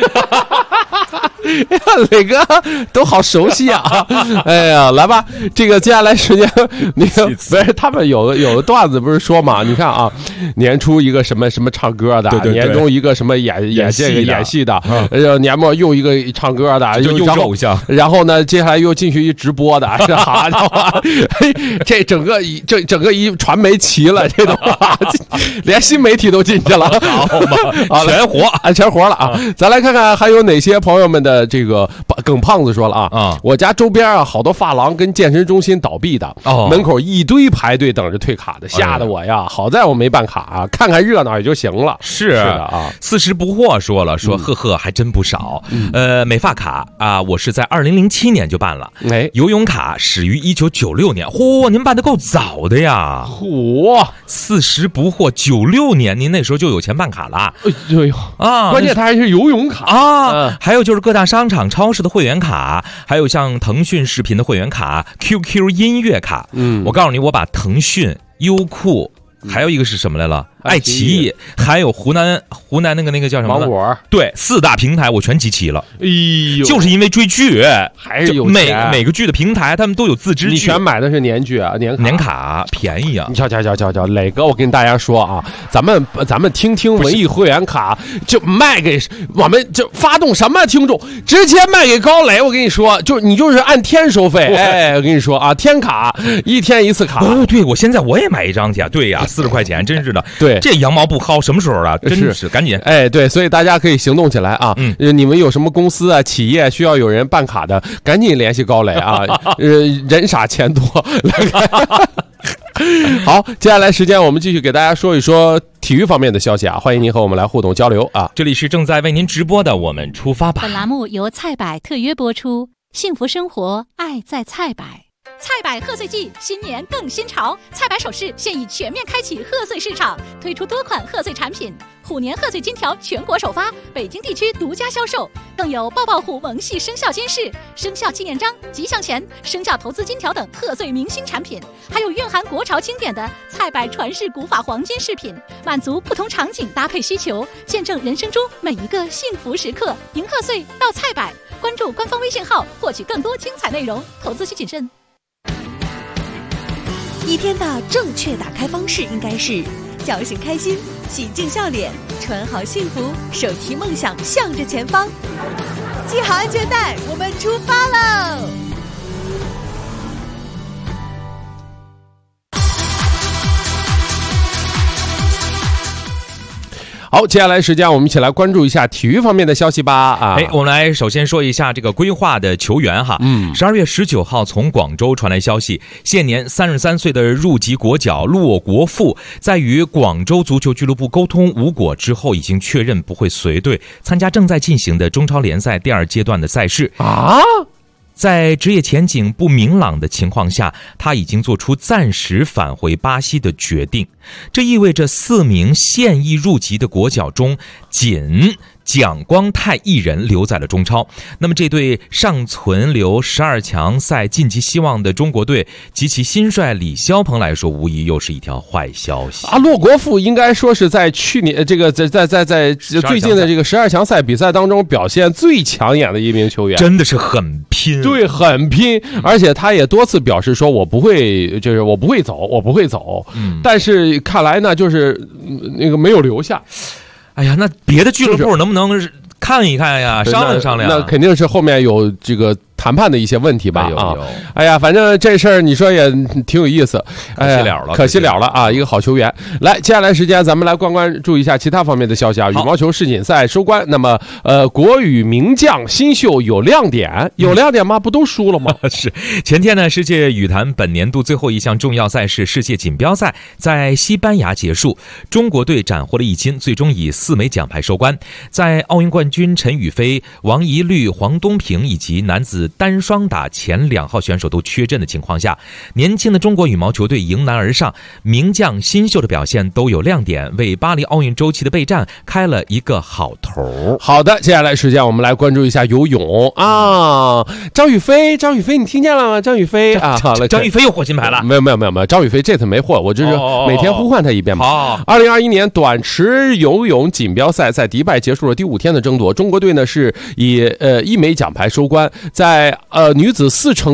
磊哥都好熟悉啊！哎呀，来吧，这个接下来时间，那个不是他们有个段子不是说嘛？你看啊，年初一个什么唱歌的， 对年中一个什么演戏的，年末又一个唱歌的， 又是偶像， 然后呢，接下来又进去一直播的，是哈的话，这整个一传媒齐了，这都连新媒体都进去了， 好， 全活了啊！咱来看看还有哪些朋友们的这个耿胖子说了啊，我家周边啊好多发廊跟健身中心倒闭的，门口一堆排队等着退卡的，吓得我呀！好在我没办卡啊，看看热闹也就行了。 是的啊，40不惑说了，呵呵，还真不少。美发卡啊，我是在2007年就办了。游泳卡始于1996年，嚯，您办的够早的呀！ 嚯 ，40不惑96年，您那时候就有钱办卡了。 哎呦啊，关键他还是游泳卡啊，还有就是各大商场、超市的会员卡，还有像腾讯视频的会员卡、QQ 音乐卡。我告诉你，我把腾讯、优酷，还有一个是什么来了？爱奇艺，还有湖南那个叫什么？ 芒果。 对，4大平台我全集齐了。 哎呦， 就是因为追剧， 还是有钱。 每个剧的平台他们都有自制剧。 你全买的是年剧啊， 年卡便宜啊！ 你瞧，磊哥，我跟大家说啊，咱们听文艺会员卡就卖给我们，就发动什么听众，直接卖给高磊。我跟你说，你就是按天收费。哎，我跟你说啊，天卡1天1次卡。 哦，对，我现在我也买一张去。对呀，40块钱，真是的。 对。 这羊毛不薅什么时候了？真是赶紧！ 哎，对，所以大家可以行动起来啊！你们有什么公司啊、企业需要有人办卡的，赶紧联系高磊啊！人傻钱多。好，接下来时间我们继续给大家说一说体育方面的消息啊！欢迎您和我们来互动交流啊！ 这里是正在为您直播的《我们出发吧》。 本栏目由菜百特约播出，幸福生活，爱在菜百。菜百贺岁季，新年更新潮。菜百首饰现已全面开启贺岁市场，推出多款贺岁产品。虎年贺岁金条全国首发，北京地区独家销售，更有抱抱虎萌系生肖金饰、生肖纪念章、吉祥钱、生肖投资金条等贺岁明星产品，还有蕴含国潮经典的菜百传世古法黄金饰品，满足不同场景搭配需求，见证人生中每一个幸福时刻。迎贺岁到菜百，关注官方微信号获取更多精彩内容，投资需谨慎。 一天的正确打开方式应该是叫醒开心，洗净笑脸，穿好幸福，手提梦想向着前方，系好安全带，我们出发喽！ 好，接下来时间我们一起来关注一下体育方面的消息吧啊！ 我们来首先说一下这个规划的球员哈。12月19号从广州传来消息，现年33岁的入籍国脚骆国富，在与广州足球俱乐部沟通无果之后，已经确认不会随队参加正在进行的中超联赛第2阶段的赛事啊。 在职业前景不明朗的情况下，他已经做出暂时返回巴西的决定。这意味着4名现役入籍的国脚中，仅蒋光太一人留在了中超。那么这对尚存留12强赛晋级希望的中国队及其新帅李霄鹏来说，无疑又是一条坏消息啊！骆国富应该说是在去年这个在最近的这个12强赛比赛当中表现最抢眼的一名球员， 真的是很拼， 对，很拼，而且他也多次表示说我不会走，但是看来呢，就是那个没有留下。 哎呀，那别的俱乐部能不能看一看呀，商量商量？ 那肯定是后面有这个谈判的一些问题吧哎呀，反正这事儿你说也挺有意思，可惜了啊，一个好球员。来，接下来时间咱们来关注一下其他方面的消息啊。羽毛球世锦赛收官，那么国羽名将新秀有亮点吗？不都输了吗？ 是，前天呢，世界羽坛本年度最后一项重要赛事世界锦标赛在西班牙结束，中国队斩获了1金，最终以4枚奖牌收官。在奥运冠军陈雨菲、王懿律、黄东萍以及男子单双打前2号选手都缺阵的情况下，年轻的中国羽毛球队迎难而上，名将新秀的表现都有亮点，为巴黎奥运周期的备战开了一个好头。 好的，接下来时间我们来关注一下游泳啊，张雨霏，你听见了吗？张雨霏啊，好了， 张雨霏又获金牌了？ 没有，张雨霏这次没获，我就是每天呼唤她一遍嘛。2021年短池游泳锦标赛在迪拜结束了第5天的争夺，中国队呢是以1枚奖牌收官。在女子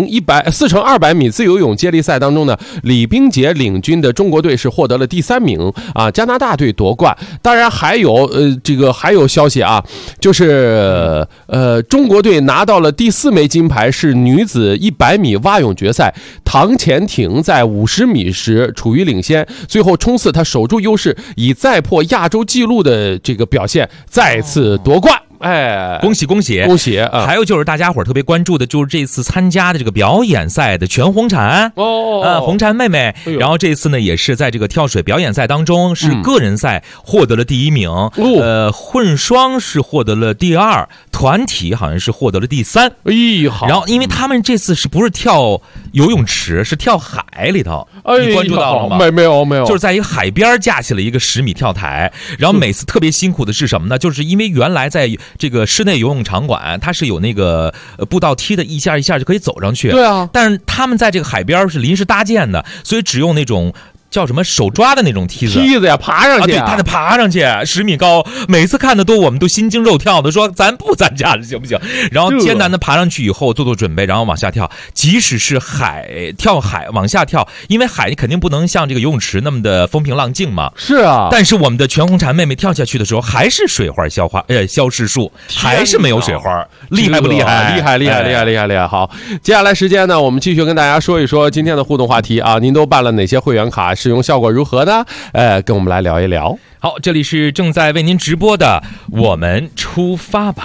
4×200米自由泳接力赛当中呢，李冰洁领军的中国队是获得了第3名啊，加拿大队夺冠。当然还有还有消息啊，就是中国队拿到了第4枚金牌，是女子100米蛙泳决赛，唐潜艇在50米时处于领先，最后冲刺她守住优势，以再破亚洲纪录的这个表现再次夺冠。哎， 恭喜啊！还有就是大家伙特别关注的，就是这次参加的这个表演赛的全红婵红婵妹妹。然后这次呢，也是在这个跳水表演赛当中，是个人赛获得了第1名，混双是获得了第2，团体好像是获得了第3。 好。 然后因为他们这次是不是跳游泳池，是跳海里头？你关注到了吗？ 没有， 就是在一个海边架起了一个10米跳台，然后每次特别辛苦的是什么呢？就是因为原来在这个室内游泳场馆，它是有那个步道梯的，一下就可以走上去。 对啊， 但是他们在这个海边是临时搭建的，所以只用那种叫什么手抓的那种梯子呀，爬上去对，他得爬上去10米高，每次看的我们都心惊肉跳的，说咱不参加了行不行？然后艰难的爬上去以后做准备，然后往下跳，即使是跳海往下跳，因为海你肯定不能像这个游泳池那么的风平浪静嘛。 是啊， 但是我们的全红婵妹妹跳下去的时候，还是水花消失术，还是没有水花，厉害不厉害？ 厉害！好，接下来时间呢，我们继续跟大家说一说今天的互动话题啊，您都办了哪些会员卡？使用效果如何呢？跟我们来聊一聊。 好，这里是正在为您直播的我们出发吧。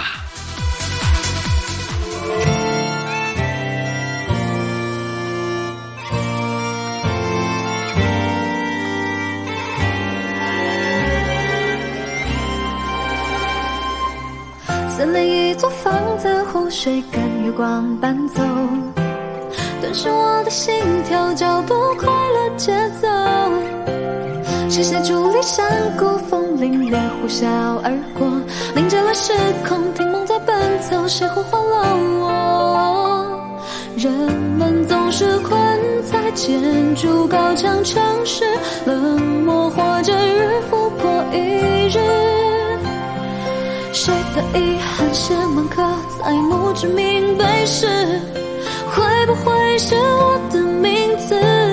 森林一座房子，湖水跟月光伴奏，顿时我的心跳，脚步快乐节奏。视线伫立山谷，风凛冽呼啸而过，凝结了时空，听梦在奔走，谁呼唤了我？人们总是困在建筑高墙城市，冷漠或者日复过一日。谁的遗憾写满刻在墓志铭碑时，会不会是我的名字？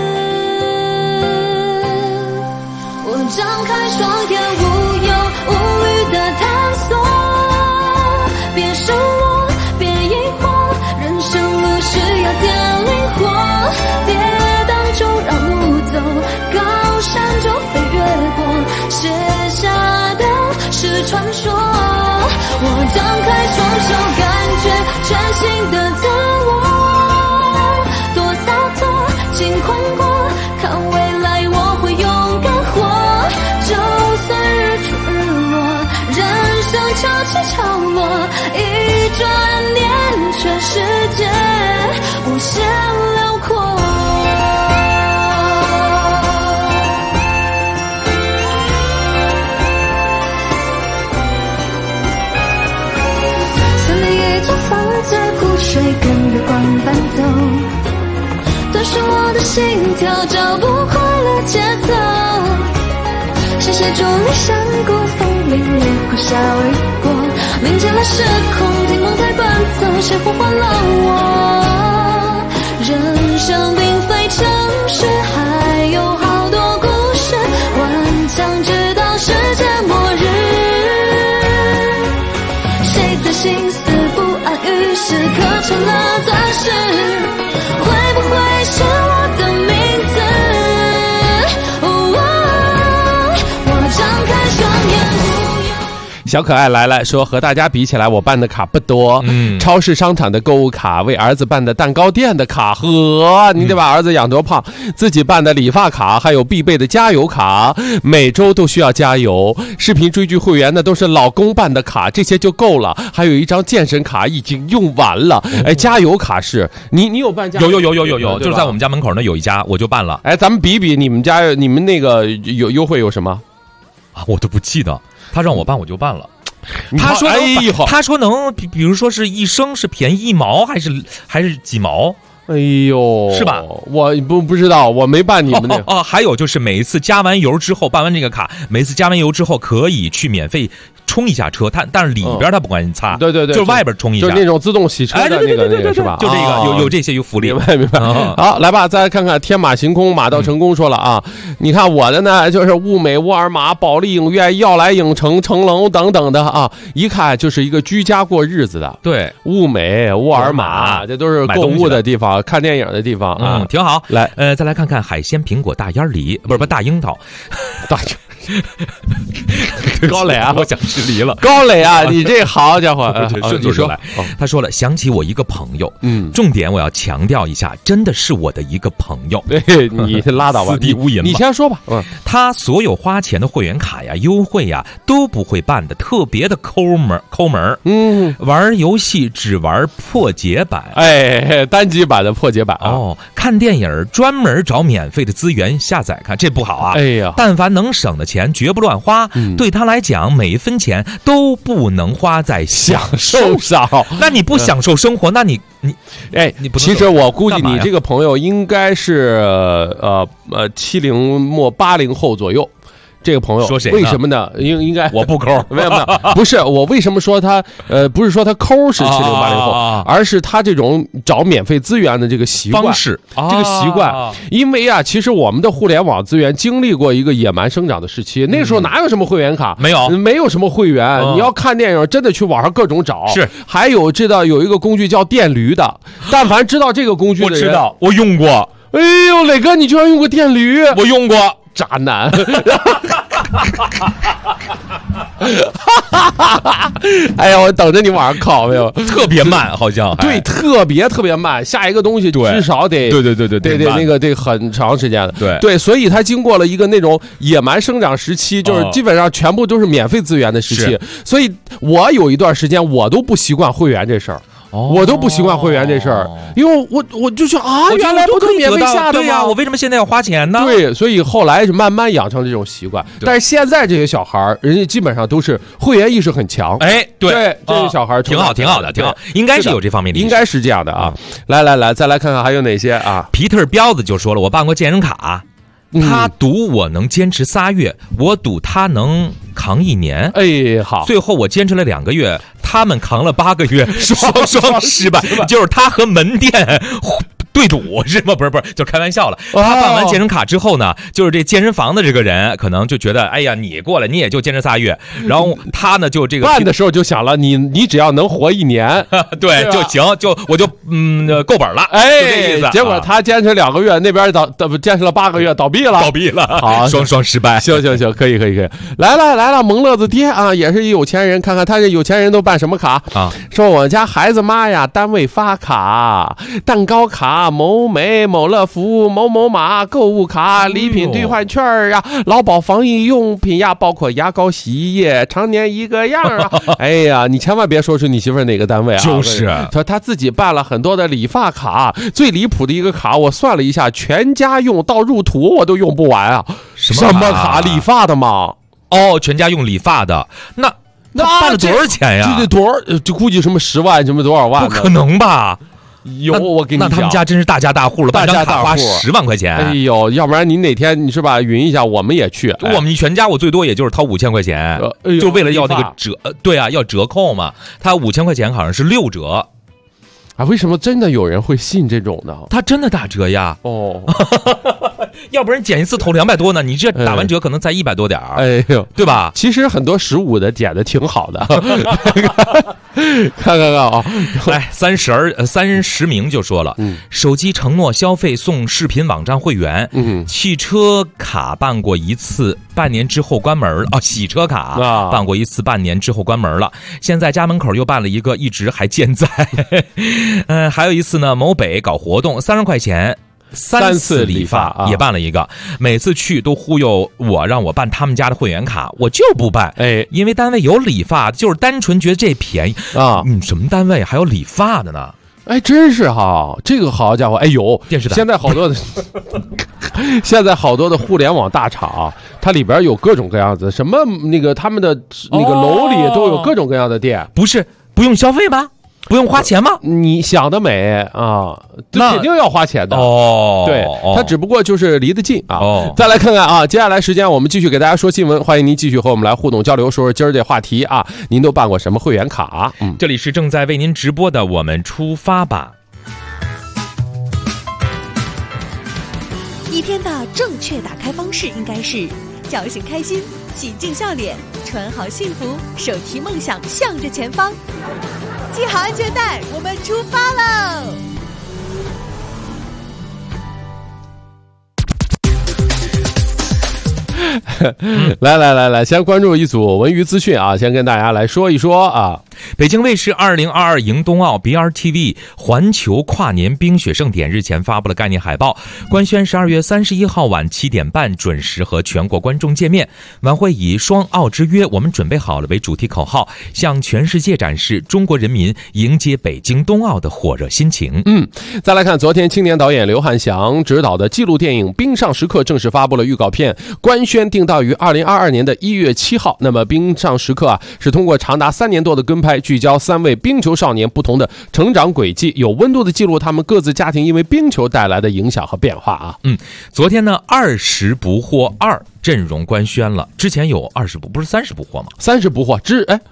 我张开双眼，无忧无虑地探索，别失落，别疑惑，人生路是要点灵活，跌宕就让路走，高山就飞越过，写下的是传说。我张开双手，感觉全新的自我，多洒脱，尽宽阔，看未来我会勇敢活。就算日出日落，人生潮起潮落，一转念，全世界无限辽阔。湖水跟月光伴奏，顿时我的心跳，脚步快乐节奏。视线伫立山谷，风凛冽呼啸而过，凝结了时空，听梦在奔走，谁呼唤了我？人生并非城市，还有好多故事，顽强直到世界末日。谁的心思不安于时刻成了最小可爱来说和大家比起来，我办的卡不多。超市商场的购物卡，为儿子办的蛋糕店的卡，你得把儿子养多胖。自己办的理发卡，还有必备的加油卡，每周都需要加油。视频追剧会员呢，都是老公办的卡，这些就够了。还有一张健身卡已经用完了。加油卡是你有办加油？ 有，就是在我们家门口呢有一家，我就办了。 咱们比比你们那个有优惠有什么啊？我都不记得，他让我办我就办了。他说能，比如说是1升是便宜1毛，还是几毛？ 哎呦， 是吧？ 我不知道，我没办你们那个。 还有就是每一次加完油之后，办完这个卡，每次加完油之后可以去免费冲一下车，但是里边他不管你擦， 对， 就是外边冲一下， 就是那种自动洗车的那个是吧？ 就这个有这些有福利， 明白。好，来吧，再来看看天马行空，马到成功说了啊，你看我的呢，就是物美、沃尔玛、保利影院、耀来影城、成龙等等的啊，一看就是一个居家过日子的。 对， 物美、沃尔玛，这都是购物的地方，看电影的地方啊， 挺好。 来， 再来看看海鲜、苹果、大烟梨，不是大樱桃， 高磊啊， 我想吃梨了。 高磊啊，你这好家伙， 你说来，他说了，想起我一个朋友，重点我要强调一下，真的是我的一个朋友。 你拉倒吧， 四地无银吧， 你先说吧。 他所有花钱的会员卡呀、优惠呀都不会办的，特别的抠门。玩游戏只玩破解版， 单机版的破解版哦。看电影专门找免费的资源下载看，这不好啊。但凡能省的钱绝不乱花，对他来讲每一分钱都不能花在享受上。那你不享受生活，那你不其实我估计你这个朋友应该是70末80后左右。这个朋友说谁？ 为什么呢？应该我不抠， 没有，不是我为什么说他不是说他抠是70、80后，而是他这种找免费资源的这个习惯方式， 这个习惯。因为啊，其实我们的互联网资源经历过一个野蛮生长的时期，那时候哪有什么会员卡？ 没有什么会员，你要看电影真的去网上各种找。 是， 还有知道有一个工具叫电驴的，但凡知道这个工具的人， 我知道，我用过。 哎呦，磊哥，你居然用过电驴？ 我用过。 渣男，哎呀，我等着你晚上考没有？ 特别慢，好像对，特别慢。下一个东西至少得对，那个得很长时间的。对，所以他经过了一个那种野蛮生长时期，就是基本上全部都是免费资源的时期。所以我有一段时间我都不习惯会员这事儿。我都不习惯会员这事儿，因为我就说原来不都免费下的吗？ 对呀，我为什么现在要花钱呢？ 对，所以后来是慢慢养成这种习惯。但是现在这些小孩儿，人家基本上都是会员意识很强。对，这些小孩儿挺好的，挺好，应该是有这方面的， 应该是这样的啊。来，再来看看还有哪些啊？ 皮特彪子就说了，我办过健身卡。他赌我能坚持3月，我赌他能扛1年。 好， 最后我坚持了2个月，他们扛了8个月，双失败，就是他和门店对赌是吗？不是，就开玩笑了。他办完健身卡之后呢，就是这健身房的这个人可能就觉得，哎呀，你过来你也就坚持3月，然后他呢就这个办的时候就想了，你只要能活1年， 对就行，我就够本了，就这意思。 结果他坚持2个月，那边坚持了8个月，倒闭了， 好，双失败。 行，可以。来了，萌乐子爹啊，也是一有钱人，看看他这有钱人都办什么卡啊？说我家孩子妈呀，单位发卡、蛋糕卡、某美、某乐福、某某马购物卡、礼品兑换券呀、劳保防疫用品呀，包括牙膏、洗衣液，常年一个样啊！哎呀，你千万别说是你媳妇儿哪个单位啊？ 就是说他自己办了很多的理发卡，最离谱的一个卡，我算了一下，全家用到入土我都用不完啊！什么卡？理发的吗？ 全家用理发的，那办了多少钱呀？ 这得多少？就估计什么10万，什么多少万？ 不可能吧？ 我跟你讲， 那他们家真是大家大户了，办张卡花10万块钱。 哎呦，要不然你哪天你是吧，匀一下，我们也去。 我们全家我最多也就是掏5000块钱，就为了要那个折。对啊，要折扣嘛。他5000块钱好像是6折。 为什么真的有人会信这种的？ 他真的打折呀！ 要不然减一次头200多呢，你这打完折可能才100多点儿， 哎呦， 对吧？ 其实很多15的减的挺好的，看啊， 来30名就说了，手机承诺消费送视频网站会员，汽车卡办过一次，半年之后关门了，洗车卡办过一次，半年之后关门了，现在家门口又办了一个，一直还健在。还有一次呢，某北搞活动，30块钱。3次理发也办了一个，每次去都忽悠我，让我办他们家的会员卡，我就不办，因为单位有理发，就是单纯觉得这便宜啊。什么单位还有理发的呢？ 哎，真是哈，这个好家伙，哎呦， 电视台现在好多的，现在好多的互联网大厂，它里边有各种各样子，什么那个他们的那个楼里都有各种各样的店， 不是不用消费吗？不用花钱吗？ 你想得美啊，那肯定要花钱的对，它只不过就是离得近啊。再来看看啊，接下来时间我们继续给大家说新闻，欢迎您继续和我们来互动交流，说说今儿这话题啊，您都办过什么会员卡？ 这里是正在为您直播的，我们出发吧。 一天的正确打开方式应该是叫醒开心，洗净笑脸，穿好幸福，手提梦想向着前方。系好安全带，我们出发喽！ 来，先关注一组文娱资讯啊，先跟大家来说一说啊。 北京卫视2022迎冬奥 BRTV 环球跨年冰雪盛典日前发布了概念海报，官宣12月31号晚7点半准时和全国观众见面。晚会以双奥之约，我们准备好了为主题口号，向全世界展示中国人民迎接北京冬奥的火热心情。 再来看昨天青年导演刘汉祥执导的纪录电影《冰上时刻》正式发布了预告片，官宣定档于2022年的1月7号。那么冰上时刻啊，是通过长达3年多的跟拍，聚焦3位冰球少年不同的成长轨迹，有温度的记录他们各自家庭因为冰球带来的影响和变化啊。 昨天呢，20不惑2阵容官宣了，之前有20不，不是30不惑吗 ？30不惑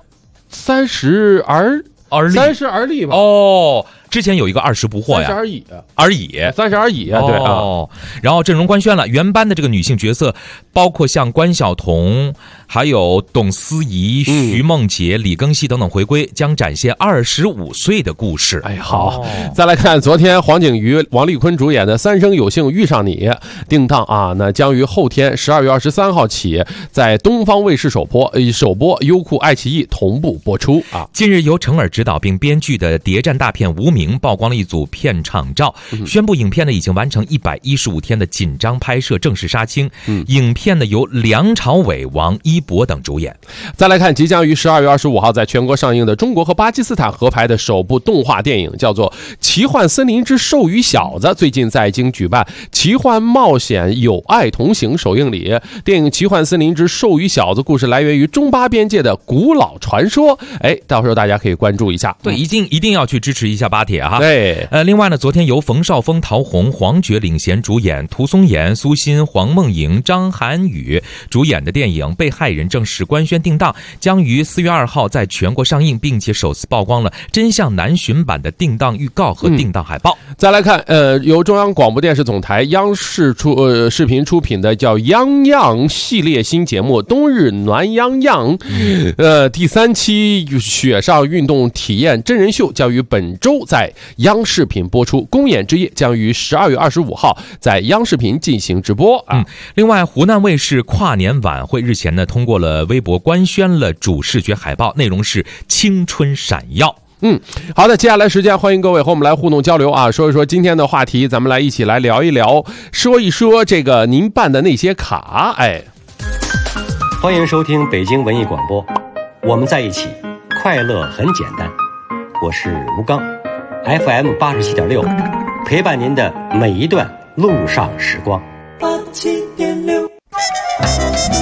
，30而立吧？ 之前有一个20不惑呀 ，30而已，对啊。 然后阵容官宣了，原班的这个女性角色包括像关晓彤、还有董思怡、徐梦洁、李庚希等等回归，将展现25岁的故事。 哎，好，再来看昨天黄景瑜、王丽坤主演的《三生有幸遇上你》定档啊，那将于后天12月23号起在东方卫视首播，优酷、爱奇艺同步播出啊。 近日由程耳执导并编剧的谍战大片《无名》曝光了一组片场照，宣布影片呢已经完成115天的紧张拍摄，正式杀青。影片呢由梁朝伟、王一博等主演。 再来看即将于12月25号在全国上映的中国和巴基斯坦合拍的首部动画电影，叫做《奇幻森林之兽与小子》，最近在京举办奇幻冒险友爱同行首映礼。电影《奇幻森林之兽与小子》故事来源于中巴边界的古老传说，到时候大家可以关注一下。 对，一定要去支持一下巴铁哈。 对， 另外呢，昨天由冯绍峰、陶虹、黄觉领衔主演，涂松岩、苏欣、黄梦莹、张涵予主演的电影《被害人》正式官宣定档，将于4月2号在全国上映，并且首次曝光了真相南巡版的定档预告和定档海报。 再来看，由中央广播电视总台央视视频出品的叫《央样》系列新节目《冬日暖洋洋》，第3期雪上运动体验真人秀将于本周在央视频播出，公演之夜将于12月25号在央视频进行直播啊。 另外，湖南卫视跨年晚会日前呢通过了微博官宣了主视觉海报，内容是青春闪耀。 好的，接下来时间欢迎各位和我们来互动交流啊，说一说今天的话题，咱们来一起来聊一聊，说一说这个您办的那些卡。 欢迎收听北京文艺广播，我们在一起，快乐很简单。我是吴刚 ，FM 87.6，陪伴您的每一段路上时光。87.6。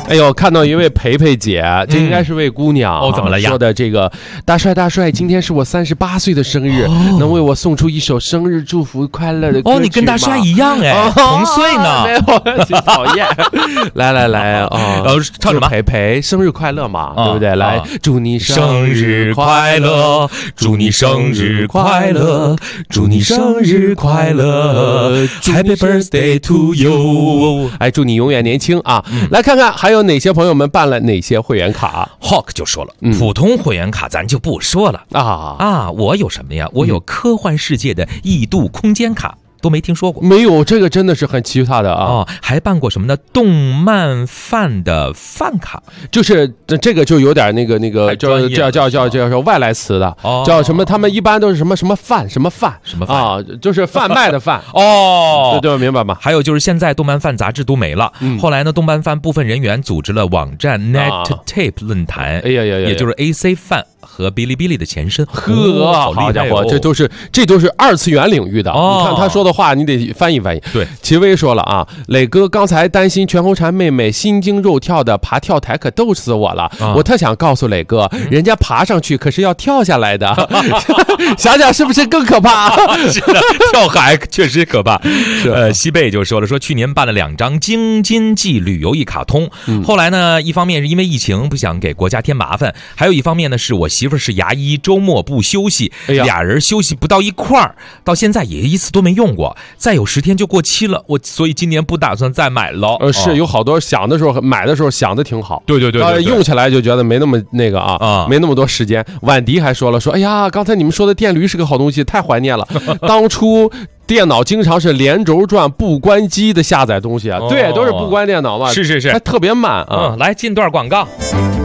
哎呦，看到一位培培姐，这应该是位姑娘哦，怎么了呀？ 说的这个大帅，今天是我38岁的生日，能为我送出一首生日祝福快乐的歌曲吗？ 你跟大帅一样哎，同岁呢。 没有，讨厌。来哦， 唱什么？ 培培生日快乐嘛，对不对？来，祝你生日快乐，祝你生日快乐，祝你生日快乐 ，Happy birthday to you！ 哎，祝你永远年轻啊！来看看还有哪些朋友们办了哪些会员卡。 Hawk 就说了，普通会员卡咱就不说了啊，我有什么呀？我有科幻世界的异度空间卡。都没听说过， 没有，这个真的是很奇葩的啊！ 哦，还办过什么呢？动漫饭的饭卡， 就是这个就有点那个叫外来词的，叫什么？他们一般都是什么饭啊，就是贩卖的饭哦， 对，明白吗？ 还有就是现在动漫饭杂志都没了，后来呢，动漫饭部分人员组织了网站 NetTape 论坛， 哎呀， 也就是 AC 饭和哔哩哔哩的前身。 好家伙，这都是二次元领域的。你看他说的话，你得翻译翻译。 对， 齐薇说了啊，磊哥刚才担心全红婵妹妹心惊肉跳的爬跳台，可逗死我了。我特想告诉磊哥，人家爬上去可是要跳下来的，想想是不是更可怕？ 是的，跳海确实可怕。西贝就说了，说去年办了2张京津冀旅游一卡通，后来呢，一方面是因为疫情不想给国家添麻烦，还有一方面呢是我媳妇是牙医，周末不休息，俩人休息不到一块儿，到现在也一次都没用过，再有10天就过期了，所以今年不打算再买了。 是有好多想的时候买的时候想的挺好， 对， 用起来就觉得没那么那个啊，没那么多时间。婉迪还说了，说哎呀，刚才你们说的电驴是个好东西，太怀念了。当初电脑经常是连轴转不关机的下载东西啊，对，都是不关电脑嘛， 是， 还特别慢啊。 来进段广告。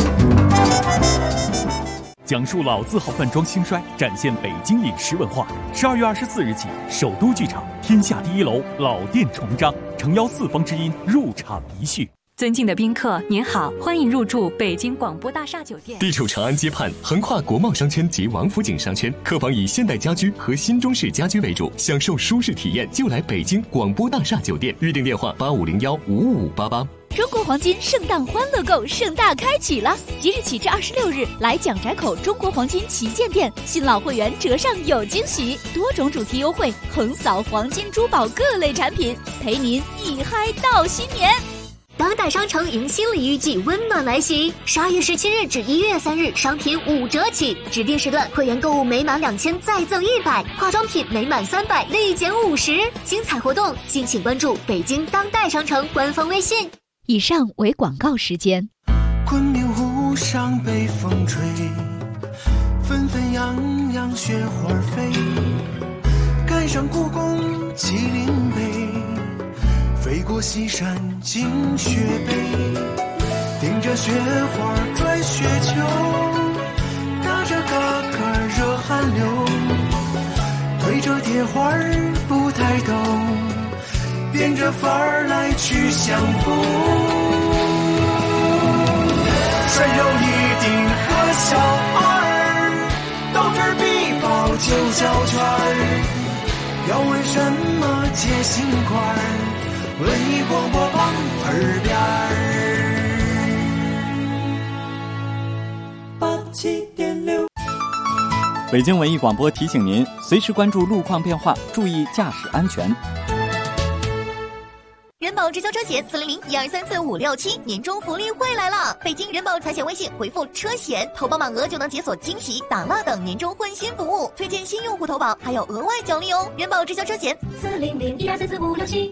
讲述老字号饭庄兴衰，展现北京饮食文化。12月24日起，首都剧场天下第1楼老店重张，诚邀四方之音入场一叙。 尊敬的宾客，您好，欢迎入住北京广播大厦酒店。 地处长安街畔，横跨国贸商圈及王府井商圈，客房以现代家居和新中式家居为主，享受舒适体验就来北京广播大厦酒店。预订电话85015588。 中国黄金圣诞欢乐购盛大开启了，即日起至26日，来蒋宅口中国黄金旗舰店，新老会员折上有惊喜，多种主题优惠，横扫黄金珠宝各类产品，陪您一嗨到新年。 当代商城迎新礼遇季温暖来袭，12月17日至1月3日，商品5折起，指定时段会员购物每满2000再赠100，化妆品每满300立减50，精彩活动敬请关注北京当代商城官方微信。 以上为广告时间。 昆明湖上北风吹，纷纷扬扬雪花飞，赶上故宫麒麟碑，飞过西山进雪北，顶着雪花转雪球，打着嘎嘎热汗流，推着铁环不抬头，变着法儿来去相逢，涮肉一定和小二，豆汁必报就叫圈儿，要问什么接心块，文艺广播旁耳边 87.6。北京文艺广播提醒您，随时关注路况变化，注意驾驶安全。 人保直销车险400-1234-567年终福利会来了！北京人保财险微信回复车险，投保满额就能解锁惊喜、打蜡等年终换新服务，推荐新用户投保还有额外奖励哦！人保直销车险400-1234-567。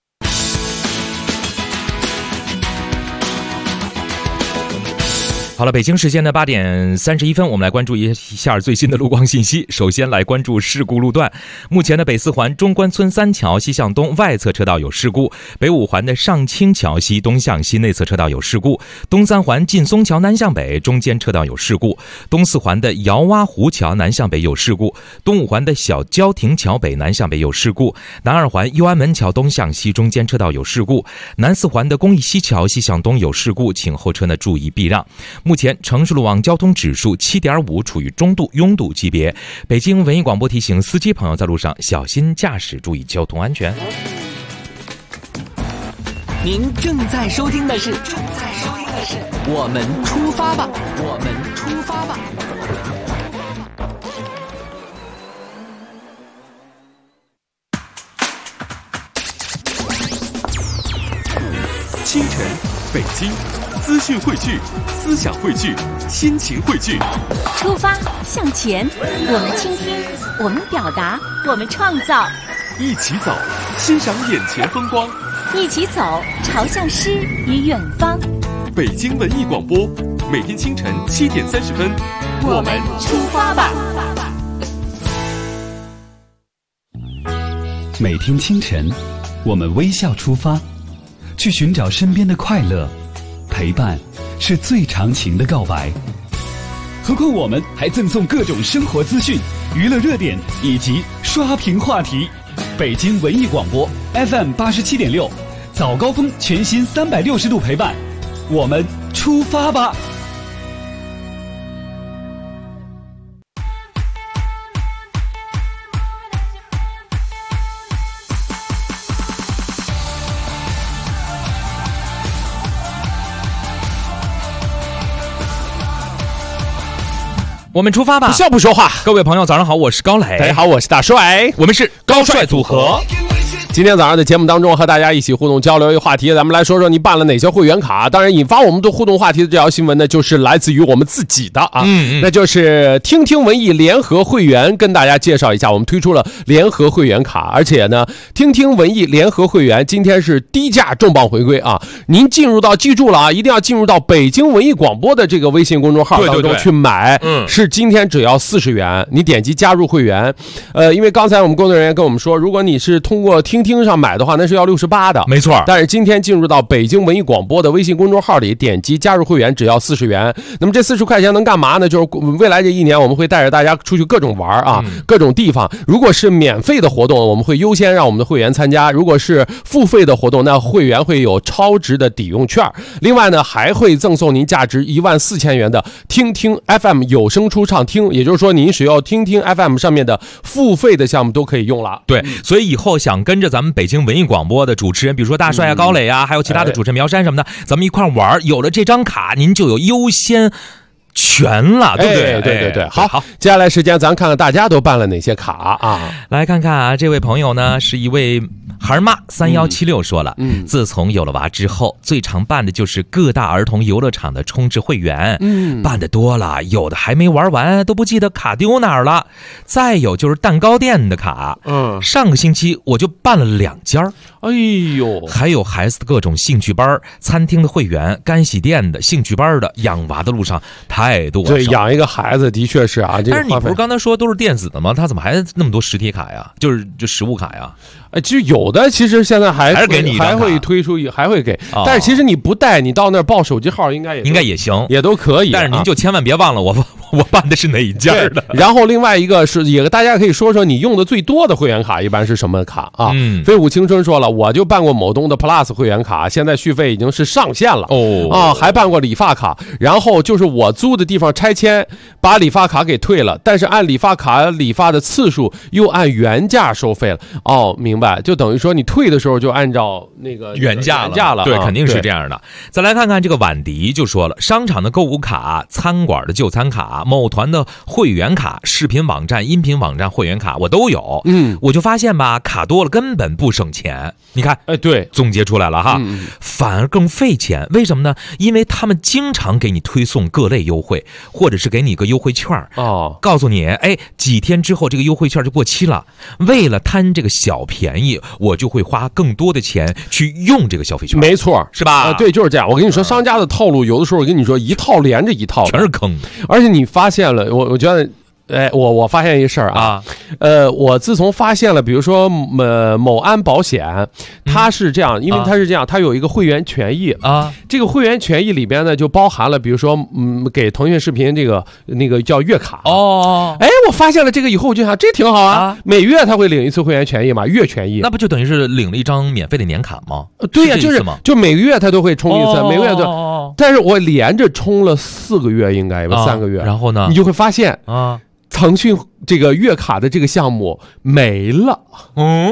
好了，北京时间的8点31分，我们来关注一下最新的路况信息。首先来关注事故路段。目前的北四环中关村3桥西向东外侧车道有事故，北五环的上清桥西东向西内侧车道有事故，东三环劲松桥南向北中间车道有事故，东四环的姚洼湖桥南向北有事故，东五环的小焦亭桥北南向北有事故，南二环右安门桥东向西中间车道有事故，南四环的公益西桥西向东有事故，请后车注意避让。目前城市路网交通指数7.5，处于中度拥堵级别。北京文艺广播提醒司机朋友在路上小心驾驶，注意交通安全。 您正在收听的是我们出发吧，我们出发吧。 清晨，北京，资讯汇聚，思想汇聚，心情汇聚。 出发向前，我们倾听，我们表达，我们创造。 一起走，欣赏眼前风光。 一起走，朝向诗与远方。 北京文艺广播，每天清晨7点30分， 我们出发吧。 每天清晨，我们微笑出发，去寻找身边的快乐。陪伴是最长情的告白。何况我们还赠送各种生活资讯、娱乐热点以及刷屏话题。北京文艺广播 FM 87.6，早高峰全新360度陪伴，我们出发吧。 我们出发吧， 不笑不说话。 各位朋友早上好，我是高磊。 大家好，我是大帅， 我们是高帅组合。 今天早上的节目当中，和大家一起互动交流一个话题，咱们来说说你办了哪些会员卡。当然，引发我们的互动话题的这条新闻呢，就是来自于我们自己的啊，那就是听听文艺联合会员，跟大家介绍一下，我们推出了联合会员卡，而且呢，听听文艺联合会员今天是低价重磅回归啊！您记住了啊，一定要进入到北京文艺广播的这个微信公众号当中去买，是今天只要40元，你点击加入会员。因为刚才我们工作人员跟我们说，如果你是通过听上买的话，那是要68的， 没错。 但是今天进入到北京文艺广播的微信公众号里，点击加入会员，只要40元。那么这40块钱能干嘛呢？就是未来这1年，我们会带着大家出去各种玩啊，各种地方。如果是免费的活动，我们会优先让我们的会员参加；如果是付费的活动，那会员会有超值的抵用券。另外呢，还会赠送您价值14000元的听听 FM 有声出唱听，也就是说，您使用听听 FM 上面的付费的项目都可以用了。 对，所以以后想跟着咱们北京文艺广播的主持人，比如说大帅啊、高磊啊，还有其他的主持人苗山什么的，咱们一块玩，有了这张卡，您就有优先全了，对不对？ 对。好，接下来时间咱看看大家都办了哪些卡啊？ 来看看啊，这位朋友呢是一位孩妈3176说了，自从有了娃之后，最常办的就是各大儿童游乐场的充值会员，办的多了，有的还没玩完都不记得卡丢哪儿了。再有就是蛋糕店的卡，上个星期我就办了2家， 哎呦， 还有孩子的各种兴趣班、餐厅的会员、干洗店的、兴趣班的，养娃的路上太多了。 对，养一个孩子的确是啊， 但是你不是刚才说都是电子的吗？他怎么还那么多实体卡呀？就是实物卡呀？ 其实有的，其实现在还给你还会推出，还会给，但是其实你不带，你到那儿报手机号应该也行， 也都可以。 但是您就千万别忘了我办的是哪一家的。 然后另外一个是，也大家可以说说你用的最多的会员卡一般是什么卡啊？飞舞青春说了，我就办过某东的 Plus 会员卡，现在续费已经是上限了还办过理发卡，然后就是我租的地方拆迁，把理发卡给退了，但是按理发卡理发的次数又按原价收费了。明白，就等于说你退的时候就按照那个原价了，对，肯定是这样的。再来看看这个婉迪就说了，商场的购物卡、餐馆的就餐卡、某团的会员卡、视频网站、音频网站会员卡我都有。我就发现吧，卡多了根本不省钱。你看， 对， 总结出来了哈，反而更费钱。为什么呢？因为他们经常给你推送各类优惠，或者是给你一个优惠券告诉你，几天之后这个优惠券就过期了。为了贪这个小便宜，我就会花更多的钱去用这个消费券。 没错， 是吧？ 对，就是这样。我跟你说，商家的套路有的时候我跟你说一套连着一套， 全是坑。 而且你发现了，我觉得。我发现一事儿啊，我自从发现了，比如说某安保险，它是这样，因为它是这样，它有一个会员权益啊，这个会员权益里边呢就包含了，比如说给腾讯视频那个叫月卡我发现了这个以后我就想这挺好啊，每月他会领一次会员权益嘛，月权益， 那不就等于是领了一张免费的年卡吗？ 对呀，就每个月他都会充一次，每个月都，但是我连着充了4个月，应该有3个月， 然后呢， 你就会发现腾讯这个月卡的这个项目没了，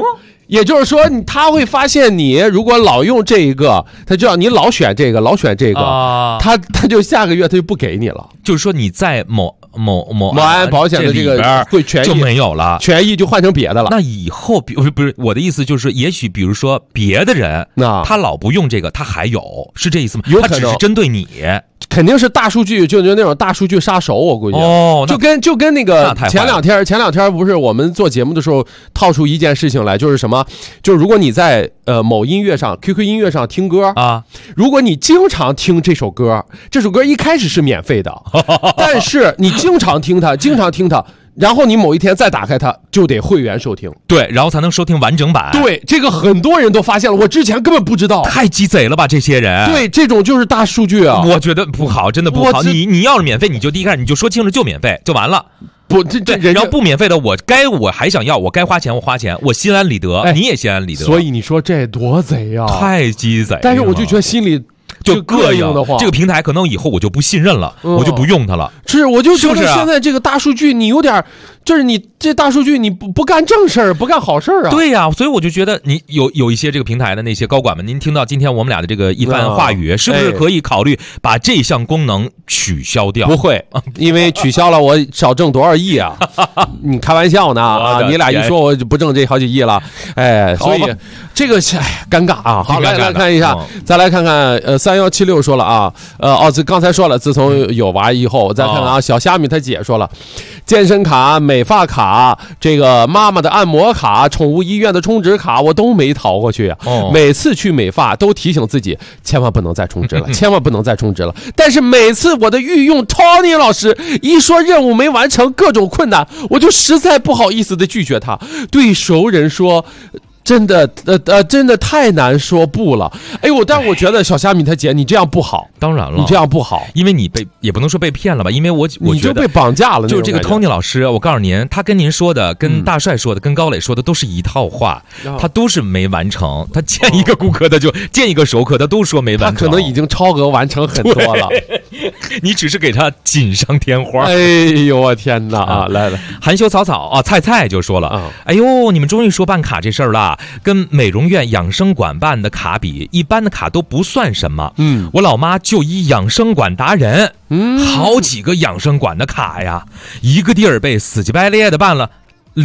也就是说，他会发现你如果老用这一个，他就要你老选这个，他就下个月他就不给你了。 就是说你在某安保险的这个会权益就没有了， 权益就换成别的了。 那以后不是我的意思，就是也许比如说别的人，他老不用这个，他还有，是这意思吗？ 有可能他只是针对你。 肯定是大数据，就那种大数据杀手，我估计就跟那个前两天不是我们做节目的时候套出一件事情来，就是什么？就是如果你在某音乐上 QQ 音乐上听歌啊，如果你经常听这首歌一开始是免费的，但是你经常听它，然后你某一天再打开它，就得会员收听， 对，然后才能收听完整版。 对，这个很多人都发现了，我之前根本不知道。 太鸡贼了吧，这些人！ 对，这种就是大数据啊， 我觉得不好，真的不好。你要是免费，你就第一开始你就说清楚就免费就完了。 不， 然后不免费的，我还想要，我该花钱我花钱，我心安理得，你也心安理得。 所以你说这多贼啊！ 太鸡贼。 但是我就觉得心里。 就膈应的话，这个平台可能以后我就不信任了，我就不用它了。 是，我就觉得现在这个大数据，你有点，就是你这大数据你不干正事儿，不干好事儿啊。 对呀，所以我就觉得你有一些这个平台的那些高管们，您听到今天我们俩的这个一番话语，是不是可以考虑把这项功能取消掉？ 不会，因为取消了我少挣多少亿啊！你开玩笑呢啊！你俩一说我就不挣这好几亿了，哎，所以这个尴尬啊。好，来看一下，再来看看3176说了啊，刚才说了，自从有娃以后，我再看看啊，小虾米他姐说了，健身卡、美发卡、这个妈妈的按摩卡、宠物医院的充值卡，我都没逃过去啊。每次去美发都提醒自己，千万不能再充值了，千万不能再充值了。但是每次我的御用 Tony 老师一说任务没完成，各种困难，我就实在不好意思的拒绝他。对熟人说。真的太难说不了。哎呦，但我觉得小虾米他姐你这样不好， 当然了， 你这样不好， 因为你也不能说被骗了吧，因为我你就被绑架了。 就这个 Tony 老师，我告诉您，他跟您说的、跟大帅说的、跟高磊说的都是一套话，他都是没完成。他见一个顾客的就见一个熟客，他都说没完成， 他可能已经超额完成很多了。 你只是给他锦上添花。 哎呦我天哪啊！来， 含羞草草啊，菜就说了，哎呦，你们终于说办卡这事儿了。跟美容院养生馆办的卡比，一般的卡都不算什么。我老妈就一养生馆达人，好几个养生馆的卡呀，一个地儿被死乞白咧的办了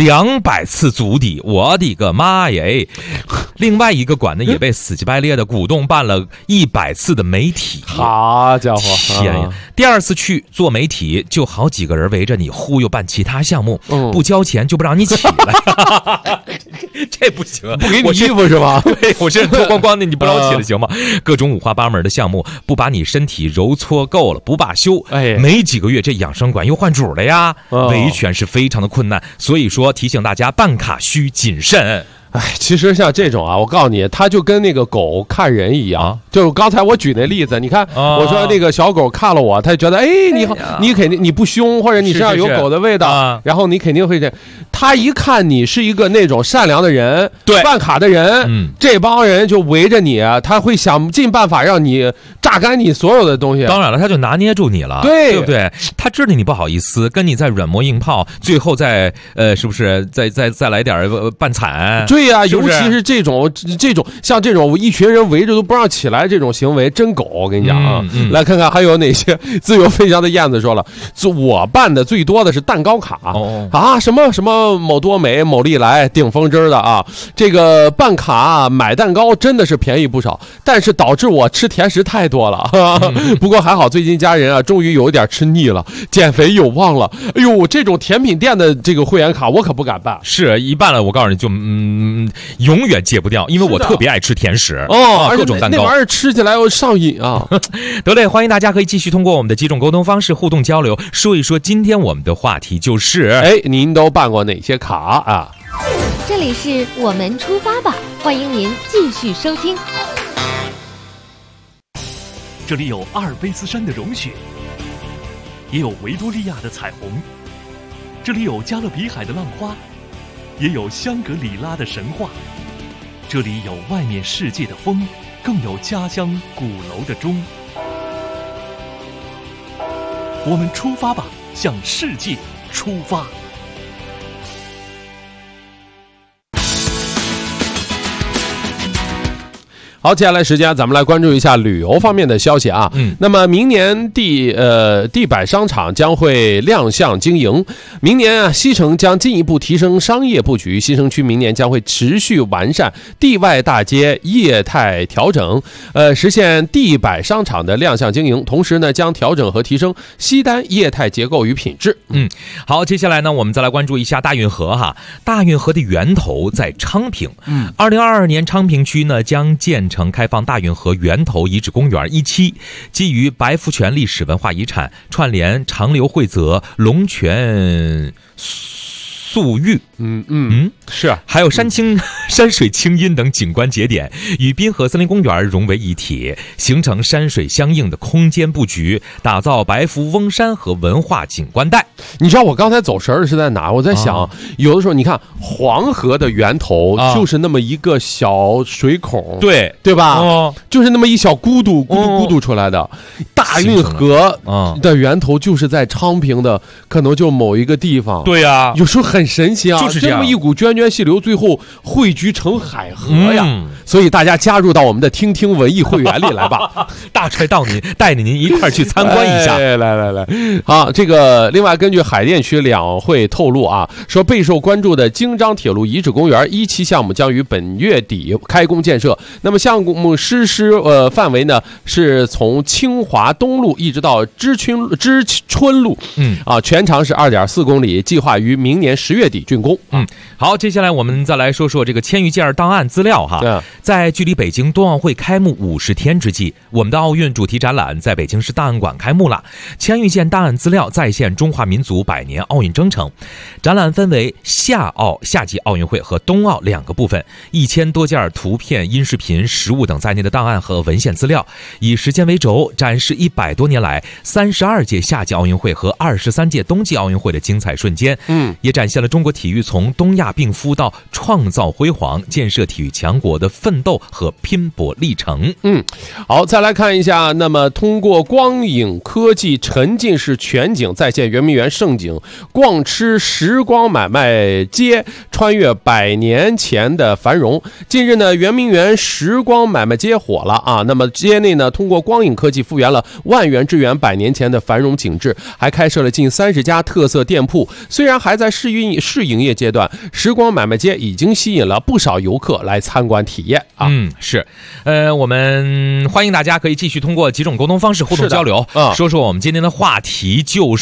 200次足底，我的个妈耶！另外一个馆呢也被死乞白咧的股东办了100次的媒体， 好家伙！ 天呀！第二次去做媒体，就好几个人围着你忽悠办其他项目，不交钱就不让你起来，这不行， 不给你衣服是吧？ 对，我这脱光光的，你不让我起来行吗？各种五花八门的项目，不把你身体揉搓够了不罢休，没几个月这养生馆又换主了呀，维权是非常的困难，所以说提醒大家办卡需谨慎。 其实像这种啊，我告诉你，它就跟那个狗看人一样，就是刚才我举那例子，你看，我说那个小狗看了我，它觉得，哎，你好，你肯定你不凶，或者你身上有狗的味道，然后你肯定会这，它一看你是一个那种善良的人， 对， 办卡的人，这帮人就围着你，他会想尽办法让你榨干你所有的东西。 当然了，他就拿捏住你了，对不对？他知道你不好意思，跟你再软磨硬泡，最后再是不是再来点半惨？ 对呀，尤其是这种像这种一群人围着都不让起来这种行为，真狗！我跟你讲啊，来看看还有哪些自由飞翔的燕子说了，我办的最多的是蛋糕卡啊，什么某多美、某利来、顶峰汁的啊，这个办卡买蛋糕真的是便宜不少，但是导致我吃甜食太多了。不过还好，最近家人啊，终于有一点吃腻了，减肥有望了。哎呦，这种甜品店的这个会员卡我可不敢办， 是一办了，我告诉你就永远戒不掉，因为我特别爱吃甜食各种蛋糕， 那玩意儿吃起来要上瘾啊！ 得嘞，欢迎大家可以继续通过我们的几种沟通方式互动交流，说一说今天我们的话题就是， 您都办过哪些卡啊？ 这里是我们出发吧，欢迎您继续收听。 这里有阿尔卑斯山的融雪，也有维多利亚的彩虹，这里有加勒比海的浪花，也有香格里拉的神话，这里有外面世界的风，更有家乡鼓楼的钟。我们出发吧，向世界出发。 好，接下来时间咱们来关注一下旅游方面的消息啊。那么明年地百商场将会亮相经营。明年啊，西城将进一步提升商业布局，西城区明年将会持续完善地外大街业态调整，实现地百商场的亮相经营。同时呢，将调整和提升西单业态结构与品质。 好，接下来呢，我们再来关注一下大运河哈。大运河的源头在昌平。2022年昌平区呢将建成开放大运河源头遗址公园一期，基于白福泉历史文化遗产，串联长流惠泽、龙泉素玉， 是啊， 还有山水清音等景观节点，与滨河森林公园融为一体，形成山水相应的空间布局，打造白福翁山和文化景观带。 你知道我刚才走神儿是在哪？我在想，有的时候你看黄河的源头就是那么一个小水孔，对吧？就是那么一小咕嘟出来的。大运河的源头就是在昌平的，可能就某一个地方。 对呀， 有时候很神奇啊， 就是这么一股涓涓细流，最后汇聚成海河呀。所以大家加入到我们的听听文艺会员里来吧， 大帅带您一块去参观一下。 来，好，这个另外根据海淀区两会透露啊，说备受关注的京张铁路遗址公园一期项目将于本月底开工建设。那么项目实施范围呢是从清华东路一直到知春路，全长是2.4公里，计划于明年10月底竣工。 好，接下来我们再来说说这个千余件档案资料哈。在距离北京冬奥会开幕50天之际，我们的奥运主题展览在北京市档案馆开幕了。千余件档案资料再现中华民族100年奥运征程。展览分为夏季奥运会和冬奥2个部分，1000多件图片、音视频、实物等在内的档案和文献资料，以时间为轴，展示100多年来32届夏季奥运会和23届冬季奥运会的精彩瞬间。也展现了中国体育从东亚病夫到创造辉煌、建设体育强国的奋斗和拼搏历程。 好，再来看一下，那么通过光影科技沉浸式全景再现圆明园盛景，逛吃时光买卖街，穿越100年前的繁荣。近日呢，圆明园时光买卖街火了啊！那么街内呢，通过光影科技复原了万园之园100年前的繁荣景致，还开设了近30家特色店铺。虽然还在试营业阶段，时光买卖街已经吸引了不少游客来参观体验啊。 是，我们欢迎大家可以继续通过几种沟通方式互动交流，说说我们今天的话题就是，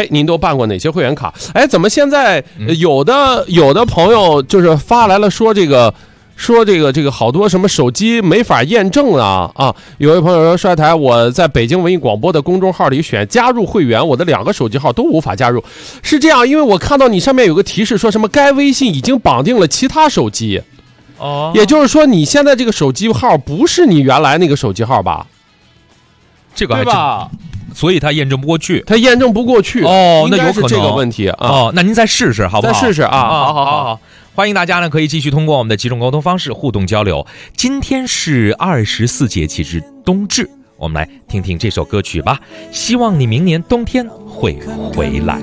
您都办过哪些会员卡？怎么现在有的朋友就是发来了说这个好多什么手机没法验证啊！有位朋友说，帅台，我在北京文艺广播的公众号里选加入会员，我的2个手机号都无法加入。是这样，因为我看到你上面有个提示，说什么该微信已经绑定了其他手机。也就是说你现在这个手机号不是你原来那个手机号吧？ 这个还对吧？ 所以它验证不过去。 那有可能是这个问题啊。 那您再试试好不好？ 再试试啊！ 好。欢迎大家呢，可以继续通过我们的几种沟通方式互动交流。今天是24节气之冬至，我们来听听这首歌曲吧。希望你明年冬天会回来。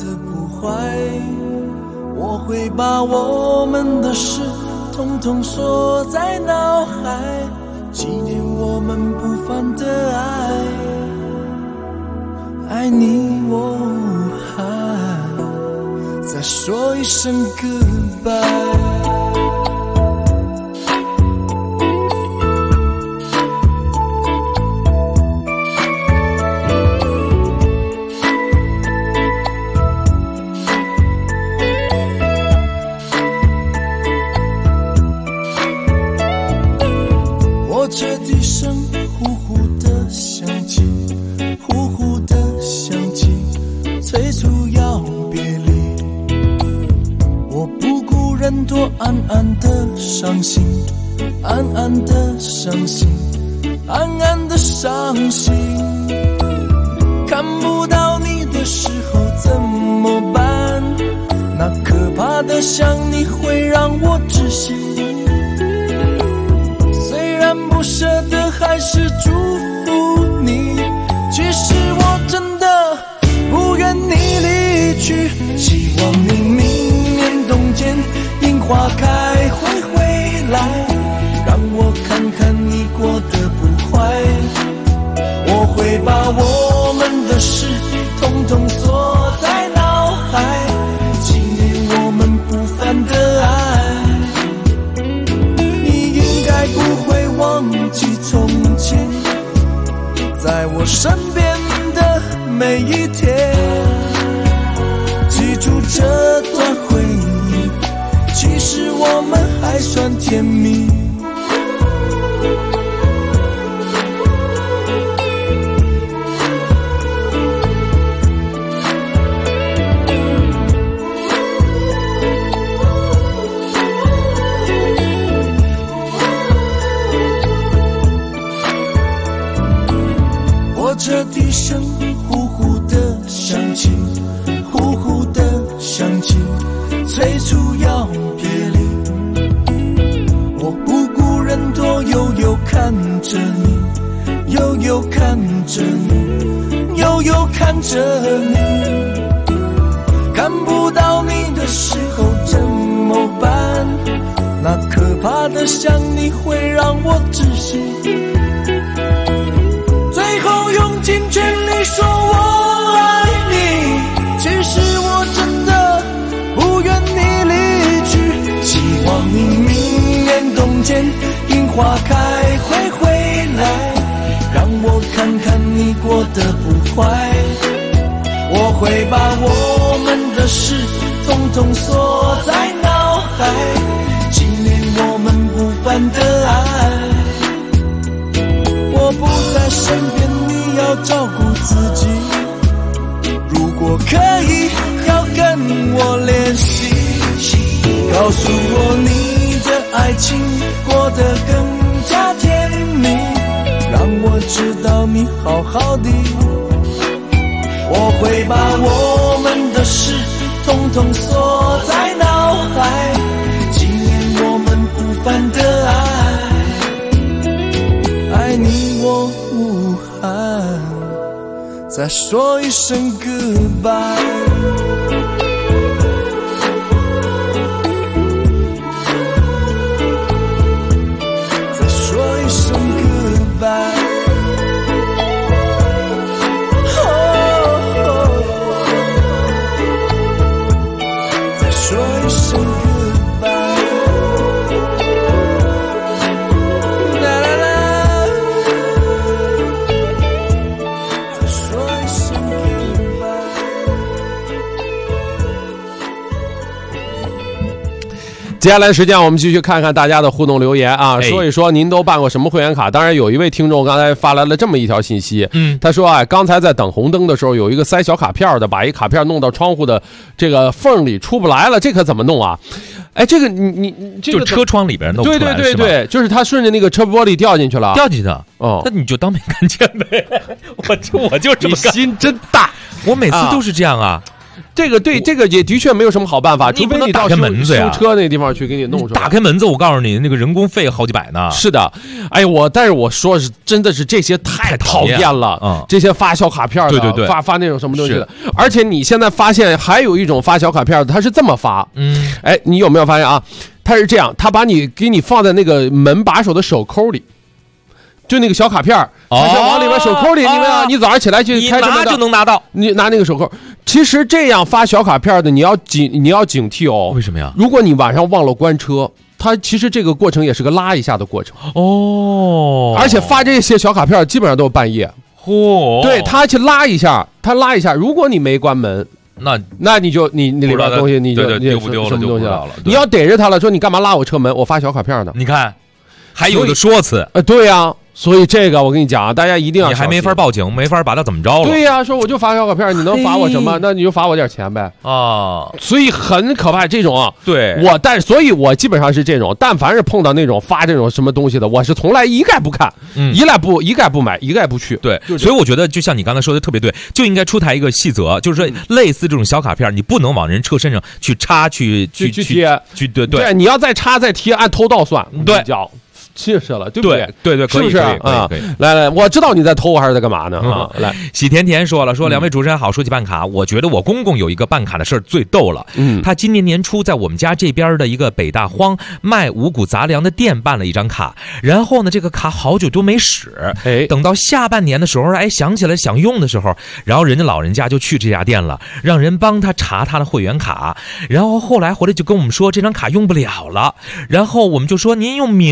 我会把我们的事统统锁在脑海，纪念我们不凡的爱你我无憾，再说一声 goodbye。这笛声呼呼的响起，呼呼的响起，催促要别离。我不顾人多，暗暗的伤心，暗暗的伤心，暗暗的伤心。看不到你的时候怎么办？那可怕的想你会让我窒息。不舍得还是祝福你，其实我真的不愿你离去。希望你明年冬天樱花开会回来，让我看看你在我身边的每一天，记住这段回忆，其实我们还算甜蜜。我这笛声呼呼的响起，呼呼的响起，催促要别离。我不顾人多，悠悠看着你，悠悠看着你，悠悠看着你。看不到你的时候怎么办？那可怕的想你会让我窒息。最后用尽全力说我爱你，其实我真的不愿你离去。希望你明年冬天樱花开会回来，让我看看你过得不坏。我会把我们的事统统锁在脑海，纪念我们不凡的爱。我不在身边，你要照顾自己。如果可以，要跟我联系，告诉我你的爱情过得更加甜蜜，让我知道你好好的。我会把我们的事统统锁在脑海，纪念我们不凡的爱。爱你我无憾，再说一声 goodbye。 再说一声 goodbye。 再说一声 goodbye。 接下来时间我们继续看看大家的互动留言啊，说一说您都办过什么会员卡。当然有一位听众刚才发来了这么一条信息，他说啊，刚才在等红灯的时候，有一个塞小卡片的，把一卡片弄到窗户的这个缝里出不来了，这可怎么弄啊？哎，这个你这个就车窗里边弄出来， 对，就是他顺着那个车玻璃掉进去了， 哦，那你就当没看见呗。我就这么干， 心真大， 我每次都是这样啊。 这个对，这个也的确没有什么好办法，除非你到修车那地方去给你弄出来。 打开门子，我告诉你，那个人工费好几百呢。 是的，哎，但是我说是真的是这些太讨厌了，这些发小卡片的，对，发那种什么东西的。而且你现在发现还有一种发小卡片的，他是这么发，哎，你有没有发现啊？他是这样，他把你给你放在那个门把手的手扣里。就那个小卡片，它是往里面手扣里，你早上起来去开拿就能拿到， 你拿那个手扣。其实这样发小卡片的，你要警惕哦。 为什么呀？ 如果你晚上忘了关车，它其实这个过程也是个拉一下的过程哦。 而且发这些小卡片基本上都是半夜。对，他去拉一下，如果你没关门。那你里边东西你就丢不丢了， 什么东西了？你要逮着他了，说你干嘛拉我车门？我发小卡片呢？ 你看，还有的说辞。 对呀。所以这个我跟你讲啊，大家一定要。 你还没法报警，没法把他怎么着了。 对呀，说我就发小卡片，你能罚我什么？那你就罚我点钱呗。啊，所以很可怕这种啊。 对， 所以我基本上是这种，但凡是碰到那种发这种什么东西的，我是从来一概不看，一概不买，一概不去。 对，所以我觉得就像你刚才说的特别对，就应该出台一个细则，就是说类似这种小卡片，你不能往人车身上去插去贴， 对， 你要再插再贴，按偷盗算。对。就是了，对不对？ 对， 是不是啊？来，我知道你在偷还是在干嘛呢？来， 喜甜甜说两位主持人好，说起办卡，我觉得我公公有一个办卡的事儿最逗了。他今年年初在我们家这边的一个北大荒卖五谷杂粮的店办了一张卡，然后呢，这个卡好久都没使，等到下半年的时候，想起来想用的时候，然后人家老人家就去这家店了，让人帮他查他的会员卡，然后后来回来就跟我们说这张卡用不了了，然后我们就说您用名字查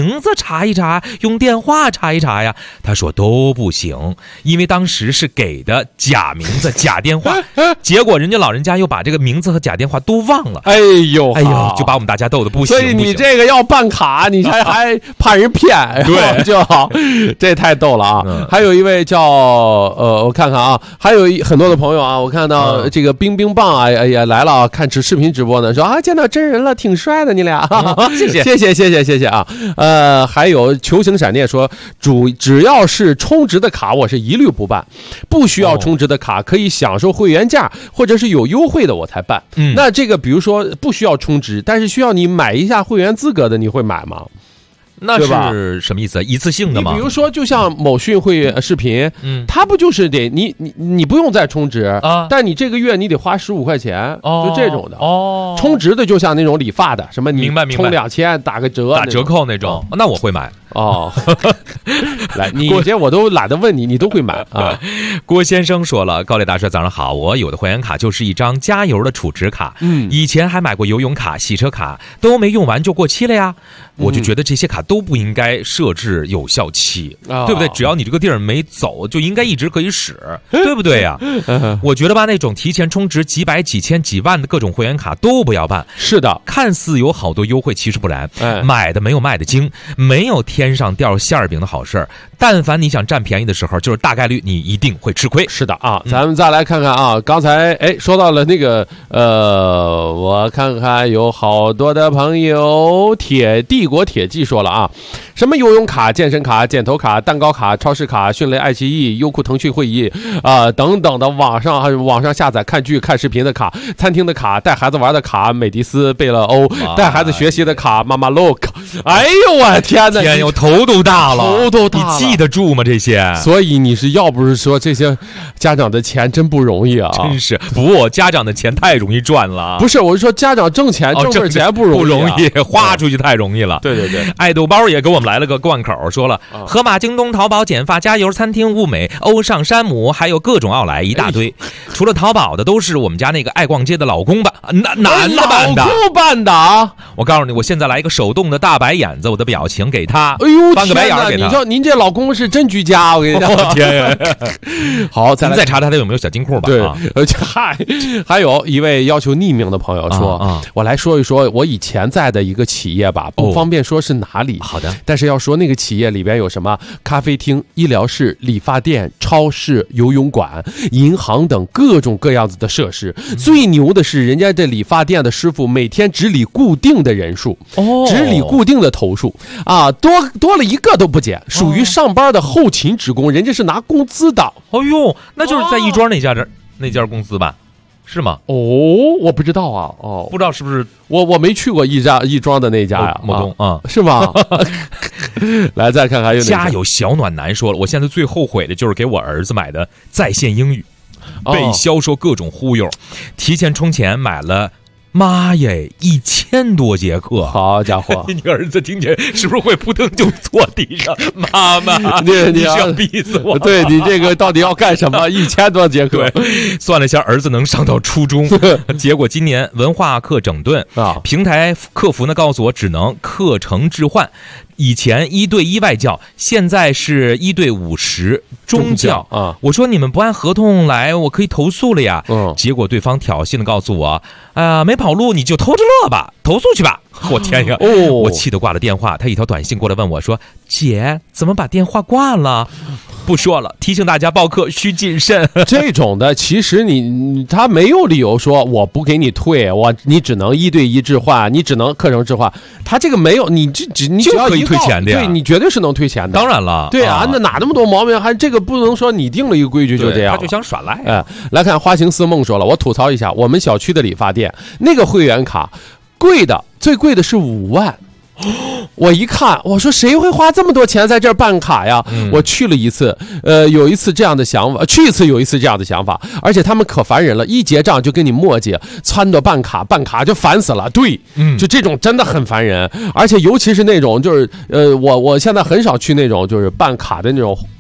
查一查，用电话查一查呀。他说都不行，因为当时是给的假名字、假电话，结果人家老人家又把这个名字和假电话都忘了。 哎呦， 就把我们大家逗得不行。 所以你这个要办卡，你还怕人骗， 对， 就好，这太逗了啊！还有一位叫我看看啊，还有很多的朋友啊，我看到这个冰冰棒啊，也来了啊，看视频直播呢，说啊见到真人了，挺帅的你俩，谢谢啊！还有球形闪电说，只要是充值的卡，我是一律不办，不需要充值的卡可以享受会员价或者是有优惠的我才办。那这个比如说不需要充值，但是需要你买一下会员资格的，你会买吗？ 那是什么意思？一次性的吗？ 你比如说，就像某讯会视频，它不就是得你不用再充值啊，但你这个月你得花15块钱，就这种的哦。充值的就像那种理发的，什么你充2000打个折， 打折扣那种，那我会买。 哦，来，你这我都懒得问你，你都会买啊？ 郭先生说了，高磊大帅早上好，我有的会员卡就是一张加油的储值卡，以前还买过游泳卡、洗车卡，都没用完就过期了呀。我就觉得这些卡都不应该设置有效期，对不对？只要你这个地儿没走，就应该一直可以使，对不对呀？我觉得吧，那种提前充值几百、几千、几万的各种会员卡都不要办。 是的， 看似有好多优惠，其实不然，买的没有卖的精，没有天上掉馅饼的好事儿。但凡你想占便宜的时候，就是大概率你一定会吃亏。 是的啊，咱们再来看看啊，刚才说到了那个我看看有好多的朋友，帝国铁骑说了啊，什么游泳卡、健身卡、剪头卡、蛋糕卡、超市卡、迅雷、爱奇艺、优酷、腾讯会议等等的网上下载看剧、看视频的卡、餐厅的卡、带孩子玩的卡、美迪斯、贝乐欧、带孩子学习的卡、妈妈 look。哎呦我天哪！ 天，我头都大了， 头都大了， 你记得住吗？这些？ 所以你是要不是说这些家长的钱真不容易啊？ 真是不，家长的钱太容易赚了。 不是，我是说家长挣钱挣份钱不容易， 花出去太容易了。 对对对， 爱豆包也给我们来了个贯口，说了盒马、京东、淘宝、剪发、加油、餐厅、物美、欧尚、山姆，还有各种奥莱一大堆。除了淘宝的，都是我们家那个爱逛街的老公吧，男的办的， 老公办的。 我告诉你，我现在来一个手动的大白眼子，我的表情给他， 哎呦， 翻个白眼给他。 你说您这老公是真居家，我跟你讲， 天呀！ 好， 咱再查查他有没有小金库吧。 对，还有一位要求匿名的朋友说，我来说一说我以前在的一个企业吧，不方便说是哪里。 好的， 但是要说那个企业里边有什么咖啡厅、医疗室、理发店、超市、游泳馆、银行等各种各样子的设施。最牛的是，人家这理发店的师傅每天只理固定的人数，只理固定的头数啊，多了一个都不减，属于上班的后勤职工，人家是拿工资的。 哦呦，那就是在亦庄那家公司吧？是吗？ 哦，我不知道啊。哦， 不知道是不是我没去过亦庄的那家呀？ 莫东啊， 是吗？来再看看有哪家有小暖男说了，我现在最后悔的就是给我儿子买的在线英语，被销售各种忽悠，提前充钱买了。妈耶，1000多节课， 好家伙！ 你儿子听见是不是会扑腾就坐地上？妈妈，你是要逼死我？ 对，你这个到底要干什么？1000多节课， 算了下，儿子能上到初中。结果今年文化课整顿啊，平台客服呢告诉我只能课程置换。以前1对1外教，现在是1对50中教啊！我说你们不按合同来，我可以投诉了呀。结果对方挑衅的告诉我，没跑路你就偷着乐吧，投诉去吧。我天呀！我气得挂了电话。他一条短信过来问我说：“姐，怎么把电话挂了？”不说了，提醒大家报课需谨慎。 这种的，其实他没有理由说我不给你退，你只能1对1置换，你只能课程置换。他这个没有，你只要可以退钱的呀， 对你绝对是能退钱的。 当然了， 对啊，那哪那么多毛病？还这个不能说你定了一个规矩就这样， 他就想耍赖。 来看花形似梦说了，我吐槽一下，我们小区的理发店那个会员卡，最贵的是5万。我一看，我说谁会花这么多钱在这儿办卡呀？我去了一次，有一次这样的想法，去一次有一次这样的想法，而且他们可烦人了，一结账就跟你磨叽，撺掇办卡就烦死了。对，就这种真的很烦人，而且尤其是那种就是我现在很少去那种就是办卡的那种。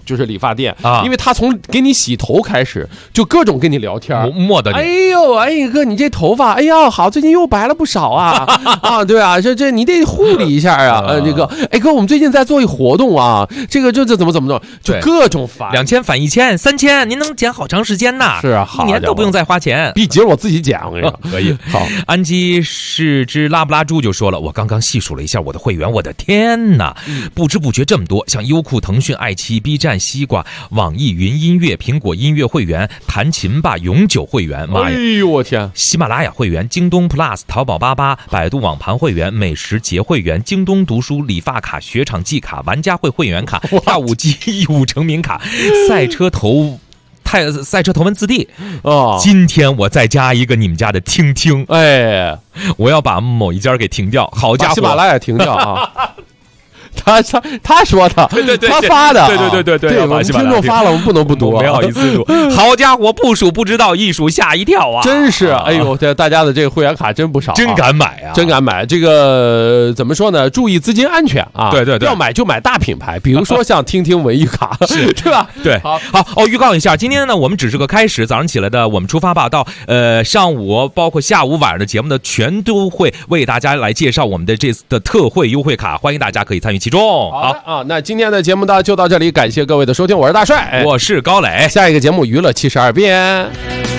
就是理发店啊， 因为他从给你洗头开始，就各种跟你聊天， 磨的你。 哎呦，哎哥，你这头发，哎呀，好，最近又白了不少啊啊，对啊，这你得护理一下啊，这个，哎哥，我们最近在做一活动啊，这个这怎么弄，就各种烦 ，2000返1000、3000，您能剪好长时间呐？ 是啊， 一年都不用再花钱， 比今儿我自己剪，我跟你说， 可以。 好， 安基是只拉布拉猪就说了，我刚刚细数了一下我的会员，我的天哪，不知不觉这么多，像优酷、腾讯、爱奇艺、B 站、西瓜、网易云音乐、苹果音乐会员、弹琴吧永久会员，妈呀， 哎呦我天， 喜马拉雅会员、京东 Plus、淘宝88、百度网盘会员、美食节会员、京东读书理发卡、雪场季卡、玩家会会员卡、跳舞机义务成名卡、赛车头文字 D 哦， 今天我再加一个你们家的听听， 哎， 我要把某一家给停掉，好家伙， 喜马拉雅停掉啊！他说的， 对， 他发的， 对， 我们听众发了，我们不能不读， 没好意思读。好家伙，不数不知道，一数吓一跳啊！ 真是，哎呦，这大家的这个会员卡真不少， 真敢买啊， 真敢买。这个怎么说呢？注意资金安全啊！ 对， 要买就买大品牌，比如说像听听文艺卡，对吧？ 对，好哦，预告一下，今天呢，我们只是个开始，早上起来的我们出发吧，到上午包括下午晚上的节目呢，全都会为大家来介绍我们的这次的特惠优惠卡，欢迎大家可以参与其中。 好啊，那今天的节目呢就到这里，感谢各位的收听，我是大帅， 我是高磊， 下一个节目娱乐72变。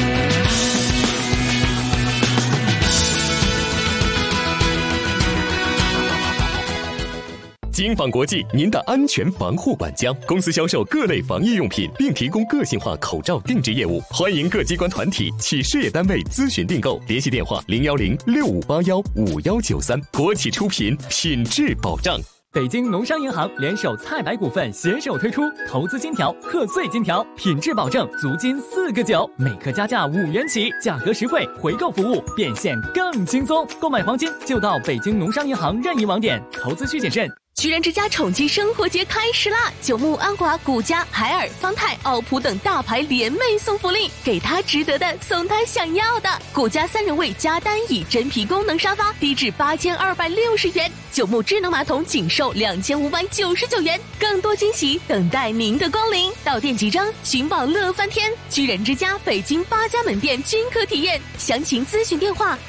金纺国际，您的安全防护管家，公司销售各类防疫用品，并提供个性化口罩定制业务，欢迎各机关团体企事业单位咨询订购，联系电话010-6581-5193。国企出品，品质保障。 北京农商银行联手菜百股份携手推出投资金条、贺岁金条，品质保证，足金4个9，每克加价5元起，价格实惠，回购服务变现更轻松。购买黄金就到北京农商银行任意网点，投资需谨慎。 居然之家宠妻生活节开始啦！九牧、安华、古家、海尔、方太、奥普等大牌联袂送福利，给他值得的，送他想要的。古家3人位加单椅真皮功能沙发低至8260元，九牧智能马桶仅售2599元，更多惊喜等待您的光临。到店即章，寻宝乐翻天！居然之家北京8家门店均可体验，详情咨询电话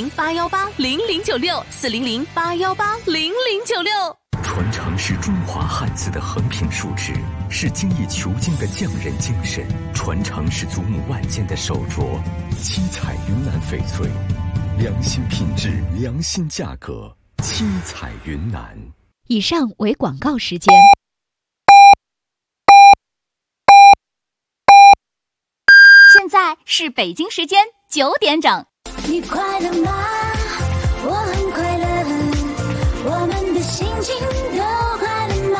400-818-0096，400-818-0096。 传承是中华汉字的横平竖直，是精益求精的匠人精神；传承是祖母万件的手镯，七彩云南翡翠，良心品质，良心价格，七彩云南。 以上为广告时间。 现在是北京时间9点整。 你快乐吗？我很快乐，我们的心情都快乐吗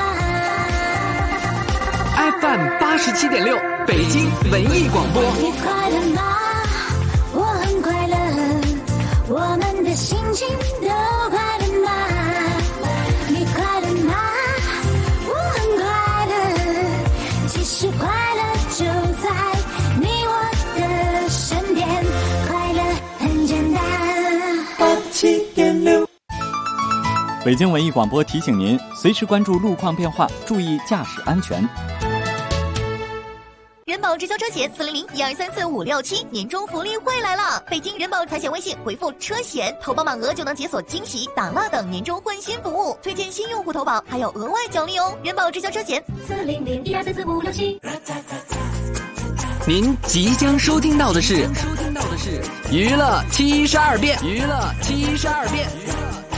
？FM 87.6，北京文艺广播。 你快乐吗？我很快乐，我们的心情都快乐吗？你快乐吗？我很快乐，其实快乐就在你我的身边，快乐很简单。87.6。 北京文艺广播提醒您，随时关注路况变化，注意驾驶安全。 人保直销车险400-1234567年终福利会来了！北京人保财险微信回复车险，投保满额就能解锁惊喜、打蜡等年终换新服务，推荐新用户投保还有额外奖励哦！人保直销车险400-1234567。 您即将收听到的是娱乐72变，娱乐72变。